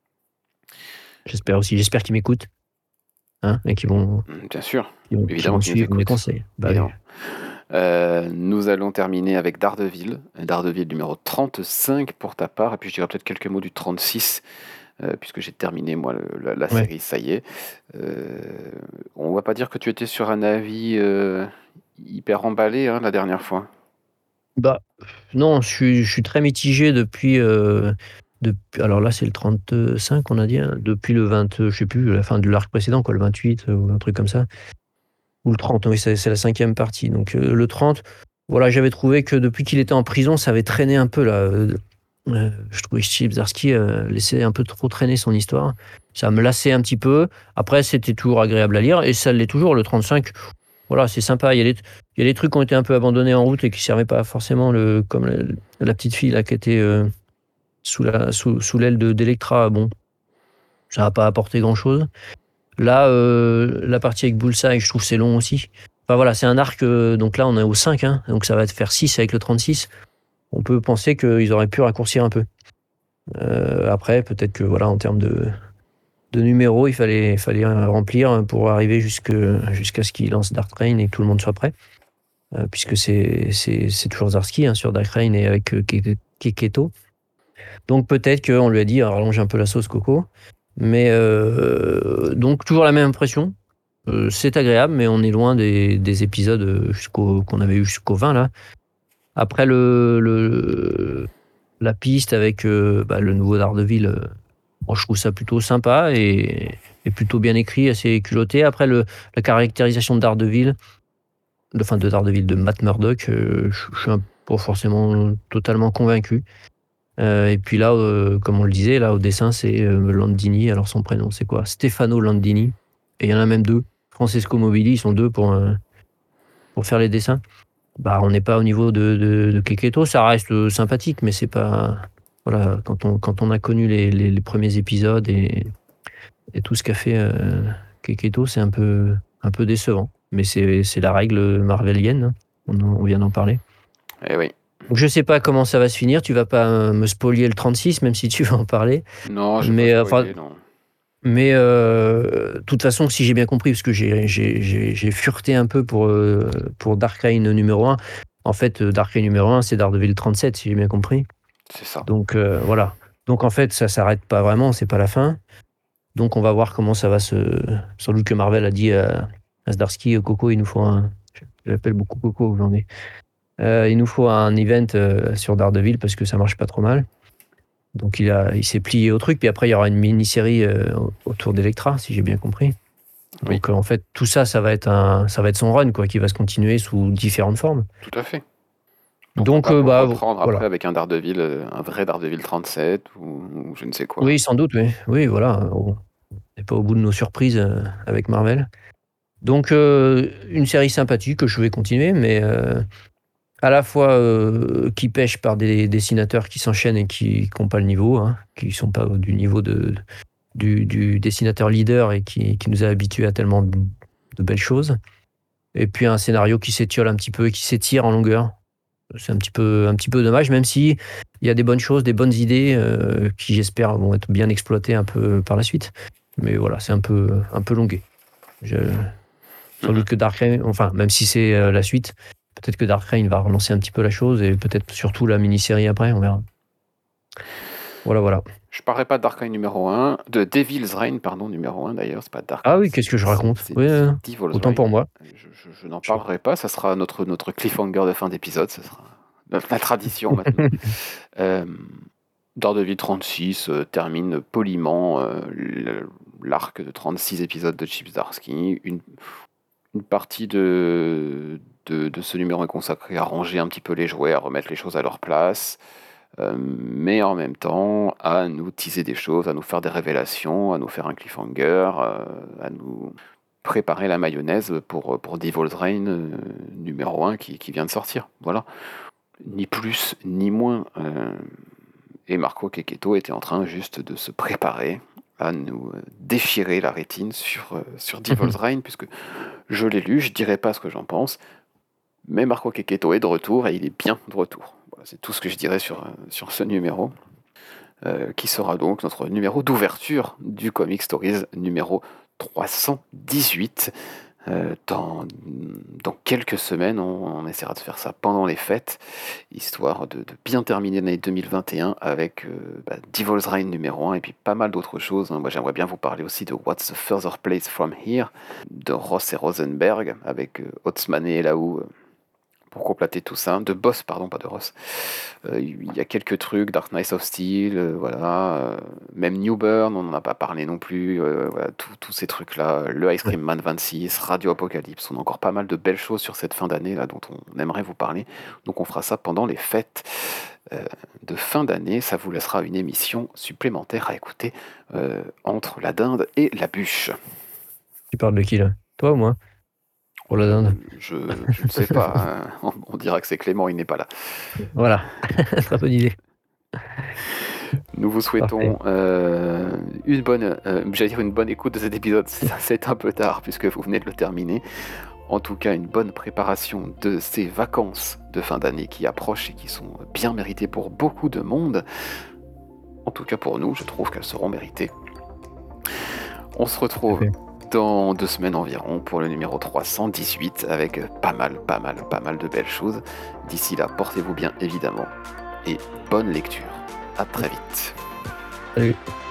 J'espère aussi. J'espère qu'ils m'écoutent, hein, et qu'ils vont, Mm, Bien sûr, qu'ils vont, qu'ils évidemment vont qu'ils nous suivre mes écoutent. conseils. Bah oui. Évidemment. Euh, nous allons terminer avec Daredevil. Daredevil numéro trente-cinq pour ta part. Et puis je dirais peut-être quelques mots du trente-six, euh, puisque j'ai terminé moi le- la, la Ouais. série, ça y est. Euh, on va pas dire que tu étais sur un avis euh, hyper emballé hein, la dernière fois. Bah, non, je suis, je suis très mitigé depuis, euh, depuis. Alors là, c'est le trente-cinq, on a dit, hein, depuis le vingt, euh, je sais plus, la fin de l'arc précédent, quoi, le vingt-huit, euh, ou un truc comme ça. Ou le trente, oui, c'est c'est la cinquième partie. Donc euh, le trente, voilà, j'avais trouvé que depuis qu'il était en prison, ça avait traîné un peu là. Euh, euh, je trouvais que Chip Zdarsky euh, laissait un peu trop traîner son histoire. Ça me lassait un petit peu. Après, c'était toujours agréable à lire et ça l'est toujours. Le trente-cinq, voilà, c'est sympa. Il y a des, il y a des trucs qui ont été un peu abandonnés en route et qui servaient pas forcément, le, comme la, la petite fille là qui était euh, sous la sous, sous l'aile de d'Electra. Bon, ça n'a pas apporté grand chose. Là, euh, la partie avec Bullseye, je trouve c'est long aussi. Enfin voilà, c'est un arc, euh, donc là on est au cinq, hein, donc ça va faire six avec le trente-six. On peut penser qu'ils auraient pu raccourcir un peu. Euh, après, peut-être que voilà, en termes de, de numéros, il fallait, il fallait remplir pour arriver jusque, jusqu'à ce qu'ils lancent Dark Reign et que tout le monde soit prêt. Euh, puisque c'est, c'est, c'est toujours Zarski hein, sur Dark Reign et avec euh, Ke- Keketo. Donc peut-être qu'on lui a dit rallonge un peu la sauce Coco. Mais euh, donc toujours la même impression. Euh, c'est agréable, mais on est loin des, des épisodes jusqu'au, qu'on avait eu jusqu'au vingt là. Après le, le la piste avec euh, bah, le nouveau Daredevil, euh, moi, je trouve ça plutôt sympa et, et plutôt bien écrit, assez culotté. Après le, la caractérisation de Daredevil, de, enfin de Daredevil de Matt Murdock, euh, je, je suis un- pas forcément totalement convaincu. Euh, et puis là, euh, comme on le disait, là au dessin, c'est euh, Landini. Alors son prénom, c'est quoi? Stefano Landini. Et il y en a même deux. Francesco Mobili, ils sont deux pour, euh, pour faire les dessins. Bah, on n'est pas au niveau de, de, de Keketo, ça reste euh, sympathique, mais c'est pas. Voilà, quand on, quand on a connu les, les, les premiers épisodes et, et tout ce qu'a fait euh, Keketo, c'est un peu, un peu décevant. Mais c'est c'est la règle marvelienne, hein. On, en- on vient d'en parler. Eh oui. Donc, je sais pas comment ça va se finir. Tu vas pas euh, me spolier le trente-six, même si tu veux en parler. Non, je vais pas Mais euh, enfin, spoiler, non. mais euh, de toute façon, si j'ai bien compris, parce que j'ai j'ai- j'ai- j'ai fureté un peu pour, euh, pour Dark Reign numéro un. En fait, euh, Dark Reign numéro un, c'est Daredevil trente-sept, si j'ai bien compris. C'est ça. Donc euh, voilà. Donc en fait, ça s'arrête pas vraiment, c'est pas la fin. Donc on va voir comment ça va se. Sans doute que Marvel a dit à, à Zdarsky, euh, Coco, il nous faut un. Je l'appelle beaucoup Coco aujourd'hui. Euh, il nous faut un event euh, sur Daredevil parce que ça marche pas trop mal. Donc il a, il s'est plié au truc. Puis après, il y aura une mini-série euh, autour d'Electra, si j'ai bien compris. Oui, Donc euh, en fait, tout ça, ça va être un, ça va être son run, quoi, qui va se continuer sous différentes formes. tout à fait. Pourquoi Donc pas euh, pour bah reprendre après voilà. avec un Daredevil, euh, un vrai Daredevil trente-sept ou, ou je ne sais quoi. Oui, sans doute, oui. Oui, voilà. On n'est pas au bout de nos surprises euh, avec Marvel. Donc euh, une série sympathique que je vais continuer, mais euh, à la fois euh, qui pêche par des dessinateurs qui s'enchaînent et qui n'ont pas le niveau, hein, qui ne sont pas du niveau de, du, du dessinateur leader et qui, qui nous a habitués à tellement de, de belles choses. Et puis un scénario qui s'étiole un petit peu et qui s'étire en longueur. C'est un petit peu, un petit peu dommage, même si il y a des bonnes choses, des bonnes idées euh, qui, j'espère, vont être bien exploitées un peu par la suite. Mais voilà, c'est un peu, un peu longué. Je, sans Mhm. doute que Dark Reign, enfin, même si c'est euh, la suite, peut-être que Dark Reign va relancer un petit peu la chose et peut-être surtout la mini-série après, on verra. Voilà, voilà. Je parlerai pas de Dark Reign numéro un, de Devil's Reign, pardon, numéro un d'ailleurs, c'est pas Dark Ah Reign, oui, c'est qu'est-ce que je c'est- raconte? c'est Oui, euh, Devil's autant pour Reign. moi. Je, je- je n'en Je- parlerai pas, ça sera notre, notre cliffhanger de fin d'épisode, ce sera la, la tradition maintenant. Euh, Daredevil trente-six euh, termine poliment euh, le- l'arc de trente-six épisodes de Chip Zdarsky. Une, une partie de, de, de ce numéro est consacrée à ranger un petit peu les jouets, à remettre les choses à leur place. euh, mais en même temps à nous teaser des choses, à nous faire des révélations, à nous faire un cliffhanger, euh, à nous préparer la mayonnaise pour, pour Devil's Reign euh, numéro un qui, qui vient de sortir. Voilà. Ni plus, ni moins. Euh, et Marco Checchetto était en train juste de se préparer à nous déchirer la rétine sur, euh, sur Devil's Reign, puisque je l'ai lu, je dirai pas ce que j'en pense, mais Marco Checchetto est de retour, et il est bien de retour. Voilà, c'est tout ce que je dirais sur, sur ce numéro, euh, qui sera donc notre numéro d'ouverture du Comic Stories numéro trois cent dix-huit. Euh, dans, dans quelques semaines, on, on essaiera de faire ça pendant les fêtes, histoire de, de bien terminer l'année deux mille vingt et un avec euh, bah, Devil's Reign numéro un et puis pas mal d'autres choses. Hein. Moi, j'aimerais bien vous parler aussi de What's the Further Place from Here, de Ross et Rosenberg, avec euh, Otsmane et Laou euh, pour compléter tout ça. De Boss, pardon, pas de Ross. Euh, Il y a quelques trucs, Dark Knights of Steel, euh, voilà. Euh, même New Burn, on n'en a pas parlé non plus. Euh, voilà, tous ces trucs-là. Le Ice Cream Man vingt-six, Radio Apocalypse. On a encore pas mal de belles choses sur cette fin d'année là dont on aimerait vous parler. Donc on fera ça pendant les fêtes euh, de fin d'année. Ça vous laissera une émission supplémentaire à écouter euh, entre la dinde et la bûche. Tu parles de qui là? Toi ou moi? Pour la dinde. Je, je ne sais pas. Hein. On, on dira que c'est Clément, il n'est pas là. Voilà, très bonne idée. Nous vous souhaitons euh, une bonne, euh, j'allais dire une bonne écoute de cet épisode. C'est un peu tard puisque vous venez de le terminer. En tout cas, une bonne préparation de ces vacances de fin d'année qui approchent et qui sont bien méritées pour beaucoup de monde. En tout cas pour nous, je trouve qu'elles seront méritées. On se retrouve dans deux semaines environ pour le numéro trois cent dix-huit avec pas mal, pas mal, pas mal de belles choses. D'ici là, portez-vous bien évidemment et bonne lecture. À très vite. Salut.